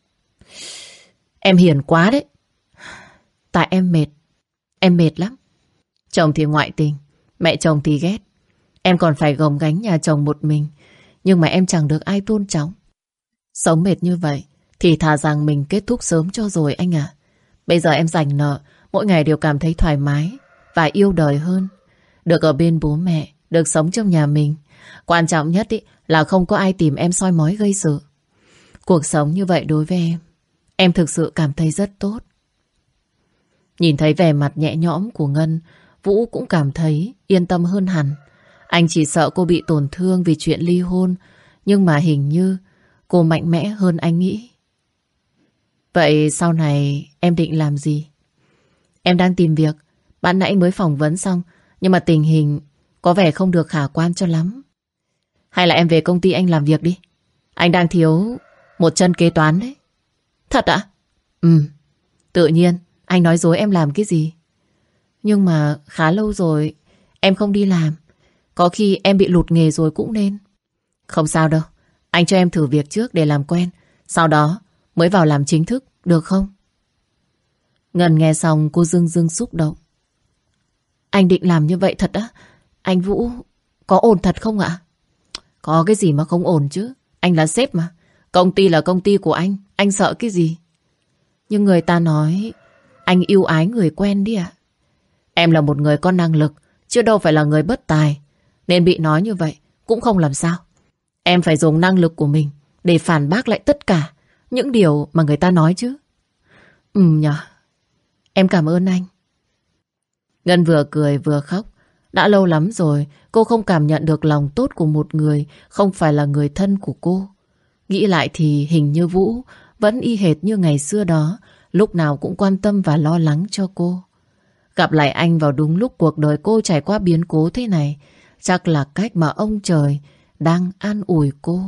Em hiền quá đấy. Tại em mệt. Em mệt lắm. Chồng thì ngoại tình, mẹ chồng thì ghét. Em còn phải gồng gánh nhà chồng một mình, nhưng mà em chẳng được ai tôn trọng. Sống mệt như vậy thì thà rằng mình kết thúc sớm cho rồi anh ạ. Bây giờ em rảnh nợ, mỗi ngày đều cảm thấy thoải mái và yêu đời hơn. Được ở bên bố mẹ, được sống trong nhà mình. Quan trọng nhất ý, là không có ai tìm em soi mói gây sự. Cuộc sống như vậy đối với em, em thực sự cảm thấy rất tốt. Nhìn thấy vẻ mặt nhẹ nhõm của Ngân, Vũ cũng cảm thấy yên tâm hơn hẳn. Anh chỉ sợ cô bị tổn thương vì chuyện ly hôn, nhưng mà hình như cô mạnh mẽ hơn anh nghĩ. Vậy sau này em định làm gì? Em đang tìm việc. Ban nãy mới phỏng vấn xong, nhưng mà tình hình có vẻ không được khả quan cho lắm. Hay là em về công ty anh làm việc đi. Anh đang thiếu một chân kế toán đấy. Thật ạ? Ừ. Tự nhiên anh nói dối em làm cái gì? Nhưng mà khá lâu rồi em không đi làm. Có khi em bị lụt nghề rồi cũng nên. Không sao đâu. Anh cho em thử việc trước để làm quen, sau đó mới vào làm chính thức, được không? Ngân nghe xong cô dưng dưng xúc động. Anh định làm như vậy thật á? Anh Vũ, có ổn thật không ạ? Có cái gì mà không ổn chứ. Anh là sếp mà. Công ty là công ty của anh. Anh sợ cái gì? Nhưng người ta nói anh yêu ái người quen đi ạ. Em là một người có năng lực, chứ đâu phải là người bất tài. Nên bị nói như vậy cũng không làm sao. Em phải dùng năng lực của mình để phản bác lại tất cả những điều mà người ta nói chứ. Ừ nhờ. Em cảm ơn anh. Ngân vừa cười vừa khóc. Đã lâu lắm rồi cô không cảm nhận được lòng tốt của một người không phải là người thân của cô. Nghĩ lại thì hình như Vũ vẫn y hệt như ngày xưa đó, lúc nào cũng quan tâm và lo lắng cho cô. Gặp lại anh vào đúng lúc cuộc đời cô trải qua biến cố thế này, chắc là cách mà ông trời đang an ủi cô.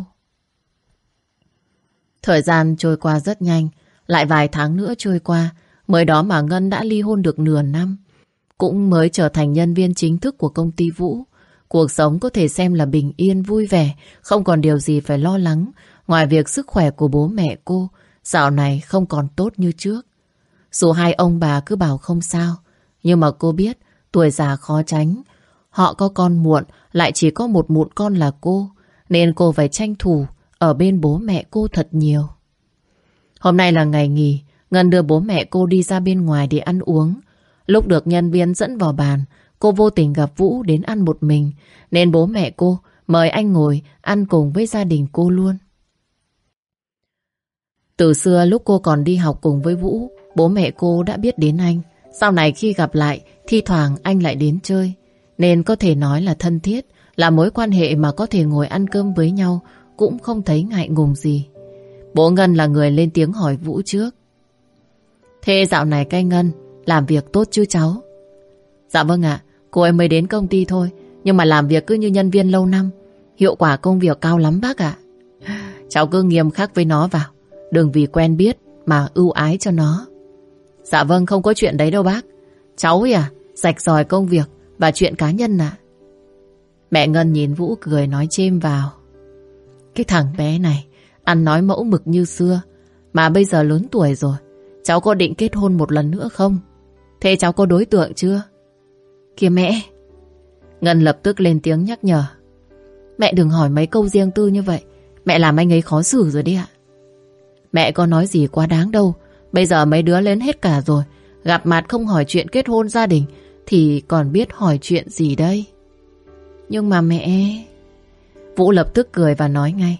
Thời gian trôi qua rất nhanh, lại vài tháng nữa trôi qua, mới đó mà Ngân đã ly hôn được nửa năm. Cũng mới trở thành nhân viên chính thức của công ty Vũ. Cuộc sống có thể xem là bình yên vui vẻ, không còn điều gì phải lo lắng, ngoài việc sức khỏe của bố mẹ cô dạo này không còn tốt như trước. Dù hai ông bà cứ bảo không sao, nhưng mà cô biết tuổi già khó tránh. họ có con muộn, lại chỉ có một mụn con là cô, nên cô phải tranh thủ ở bên bố mẹ cô thật nhiều. Hôm nay là ngày nghỉ, Ngân đưa bố mẹ cô đi ra bên ngoài để ăn uống. Lúc được nhân viên dẫn vào bàn, cô vô tình gặp Vũ đến ăn một mình, nên bố mẹ cô mời anh ngồi ăn cùng với gia đình cô luôn. Từ xưa lúc cô còn đi học cùng với Vũ, bố mẹ cô đã biết đến anh. Sau này khi gặp lại, thi thoảng anh lại đến chơi, nên có thể nói là thân thiết, là mối quan hệ mà có thể ngồi ăn cơm với nhau cũng không thấy ngại ngùng gì. Bố Ngân là người lên tiếng hỏi Vũ trước. Thế dạo này cái Ngân làm việc tốt chứ cháu? Dạ vâng ạ, cô ấy mới đến công ty thôi, nhưng mà làm việc cứ như nhân viên lâu năm. Hiệu quả công việc cao lắm bác ạ. Cháu cứ nghiêm khắc với nó vào, đừng vì quen biết mà ưu ái cho nó. Dạ vâng, không có chuyện đấy đâu bác. Cháu ấy à, rạch ròi công việc và chuyện cá nhân à? Mẹ Ngân nhìn Vũ cười nói chêm vào. Cái thằng bé này ăn nói mẫu mực như xưa, mà bây giờ lớn tuổi rồi. Cháu có định kết hôn một lần nữa không? Thế cháu có đối tượng chưa? Kìa mẹ! Ngân lập tức lên tiếng nhắc nhở. Mẹ đừng hỏi mấy câu riêng tư như vậy, mẹ làm anh ấy khó xử rồi đấy ạ. Mẹ có nói gì quá đáng đâu. Bây giờ mấy đứa lớn hết cả rồi, gặp mặt không hỏi chuyện kết hôn gia đình thì còn biết hỏi chuyện gì đây? Nhưng mà mẹ... Vũ lập tức cười và nói ngay.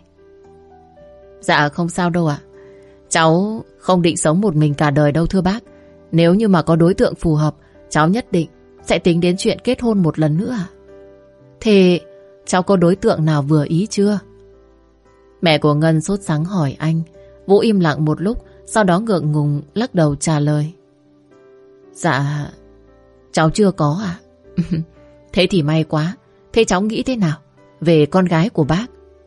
Dạ không sao đâu ạ. Cháu không định sống một mình cả đời đâu thưa bác. Nếu như mà có đối tượng phù hợp, cháu nhất định sẽ tính đến chuyện kết hôn một lần nữa ạ. Thế cháu có đối tượng nào vừa ý chưa? Mẹ của Ngân sốt sắng hỏi anh. Vũ im lặng một lúc, sau đó ngượng ngùng lắc đầu trả lời. Dạ, cháu chưa có ạ. Thế thì may quá. Thế cháu nghĩ thế nào về con gái của bác?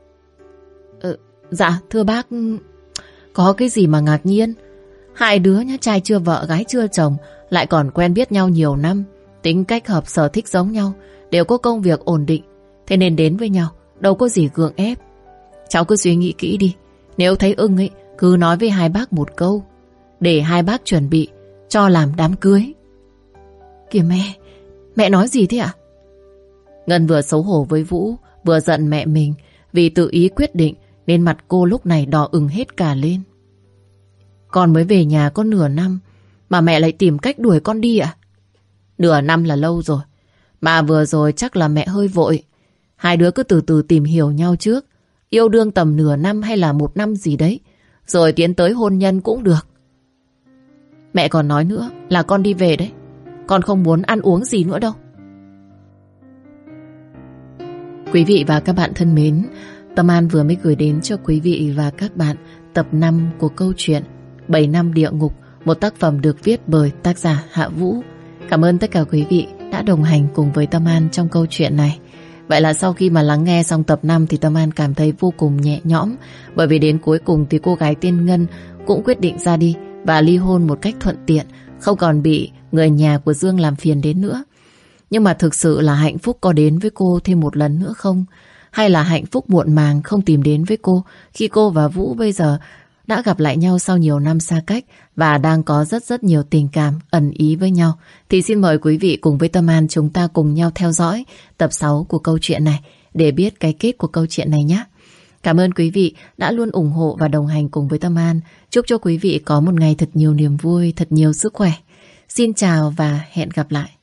Ừ, dạ thưa bác, có cái gì mà ngạc nhiên. Hai đứa nhá, trai chưa vợ gái chưa chồng, lại còn quen biết nhau nhiều năm, tính cách hợp sở thích giống nhau, đều có công việc ổn định, thế nên đến với nhau đâu có gì gượng ép. Cháu cứ suy nghĩ kỹ đi. Nếu thấy ưng ấy, cứ nói với hai bác một câu, để hai bác chuẩn bị cho làm đám cưới. Kìa mẹ, mẹ nói gì thế ạ? Ngân vừa xấu hổ với Vũ, vừa giận mẹ mình vì tự ý quyết định, nên mặt cô lúc này đỏ ửng hết cả lên. Con mới về nhà có nửa năm mà mẹ lại tìm cách đuổi con đi ạ? Nửa năm là lâu rồi, mà vừa rồi chắc là mẹ hơi vội. Hai đứa cứ từ từ tìm hiểu nhau trước, yêu đương tầm nửa năm hay là một năm gì đấy, rồi tiến tới hôn nhân cũng được. Mẹ còn nói nữa là con đi về đấy, con không muốn ăn uống gì nữa đâu. Quý vị và các bạn thân mến, Tâm An vừa mới gửi đến cho quý vị và các bạn tập năm của câu chuyện bảy năm địa ngục, một tác phẩm được viết bởi tác giả Hạ Vũ. Cảm ơn tất cả quý vị đã đồng hành cùng với Tâm An trong câu chuyện này. Vậy là sau khi mà lắng nghe xong tập năm thì Tâm An cảm thấy vô cùng nhẹ nhõm, bởi vì đến cuối cùng thì cô gái tên Ngân cũng quyết định ra đi và ly hôn một cách thuận tiện, không còn bị người nhà của Dương làm phiền đến nữa. Nhưng mà thực sự là hạnh phúc có đến với cô thêm một lần nữa không? Hay là hạnh phúc muộn màng không tìm đến với cô khi cô và Vũ bây giờ đã gặp lại nhau sau nhiều năm xa cách và đang có rất rất nhiều tình cảm ẩn ý với nhau? Thì xin mời quý vị cùng với Tâm An chúng ta cùng nhau theo dõi tập sáu của câu chuyện này để biết cái kết của câu chuyện này nhé. Cảm ơn quý vị đã luôn ủng hộ và đồng hành cùng với Tâm An. Chúc cho quý vị có một ngày thật nhiều niềm vui, thật nhiều sức khỏe. Xin chào và hẹn gặp lại.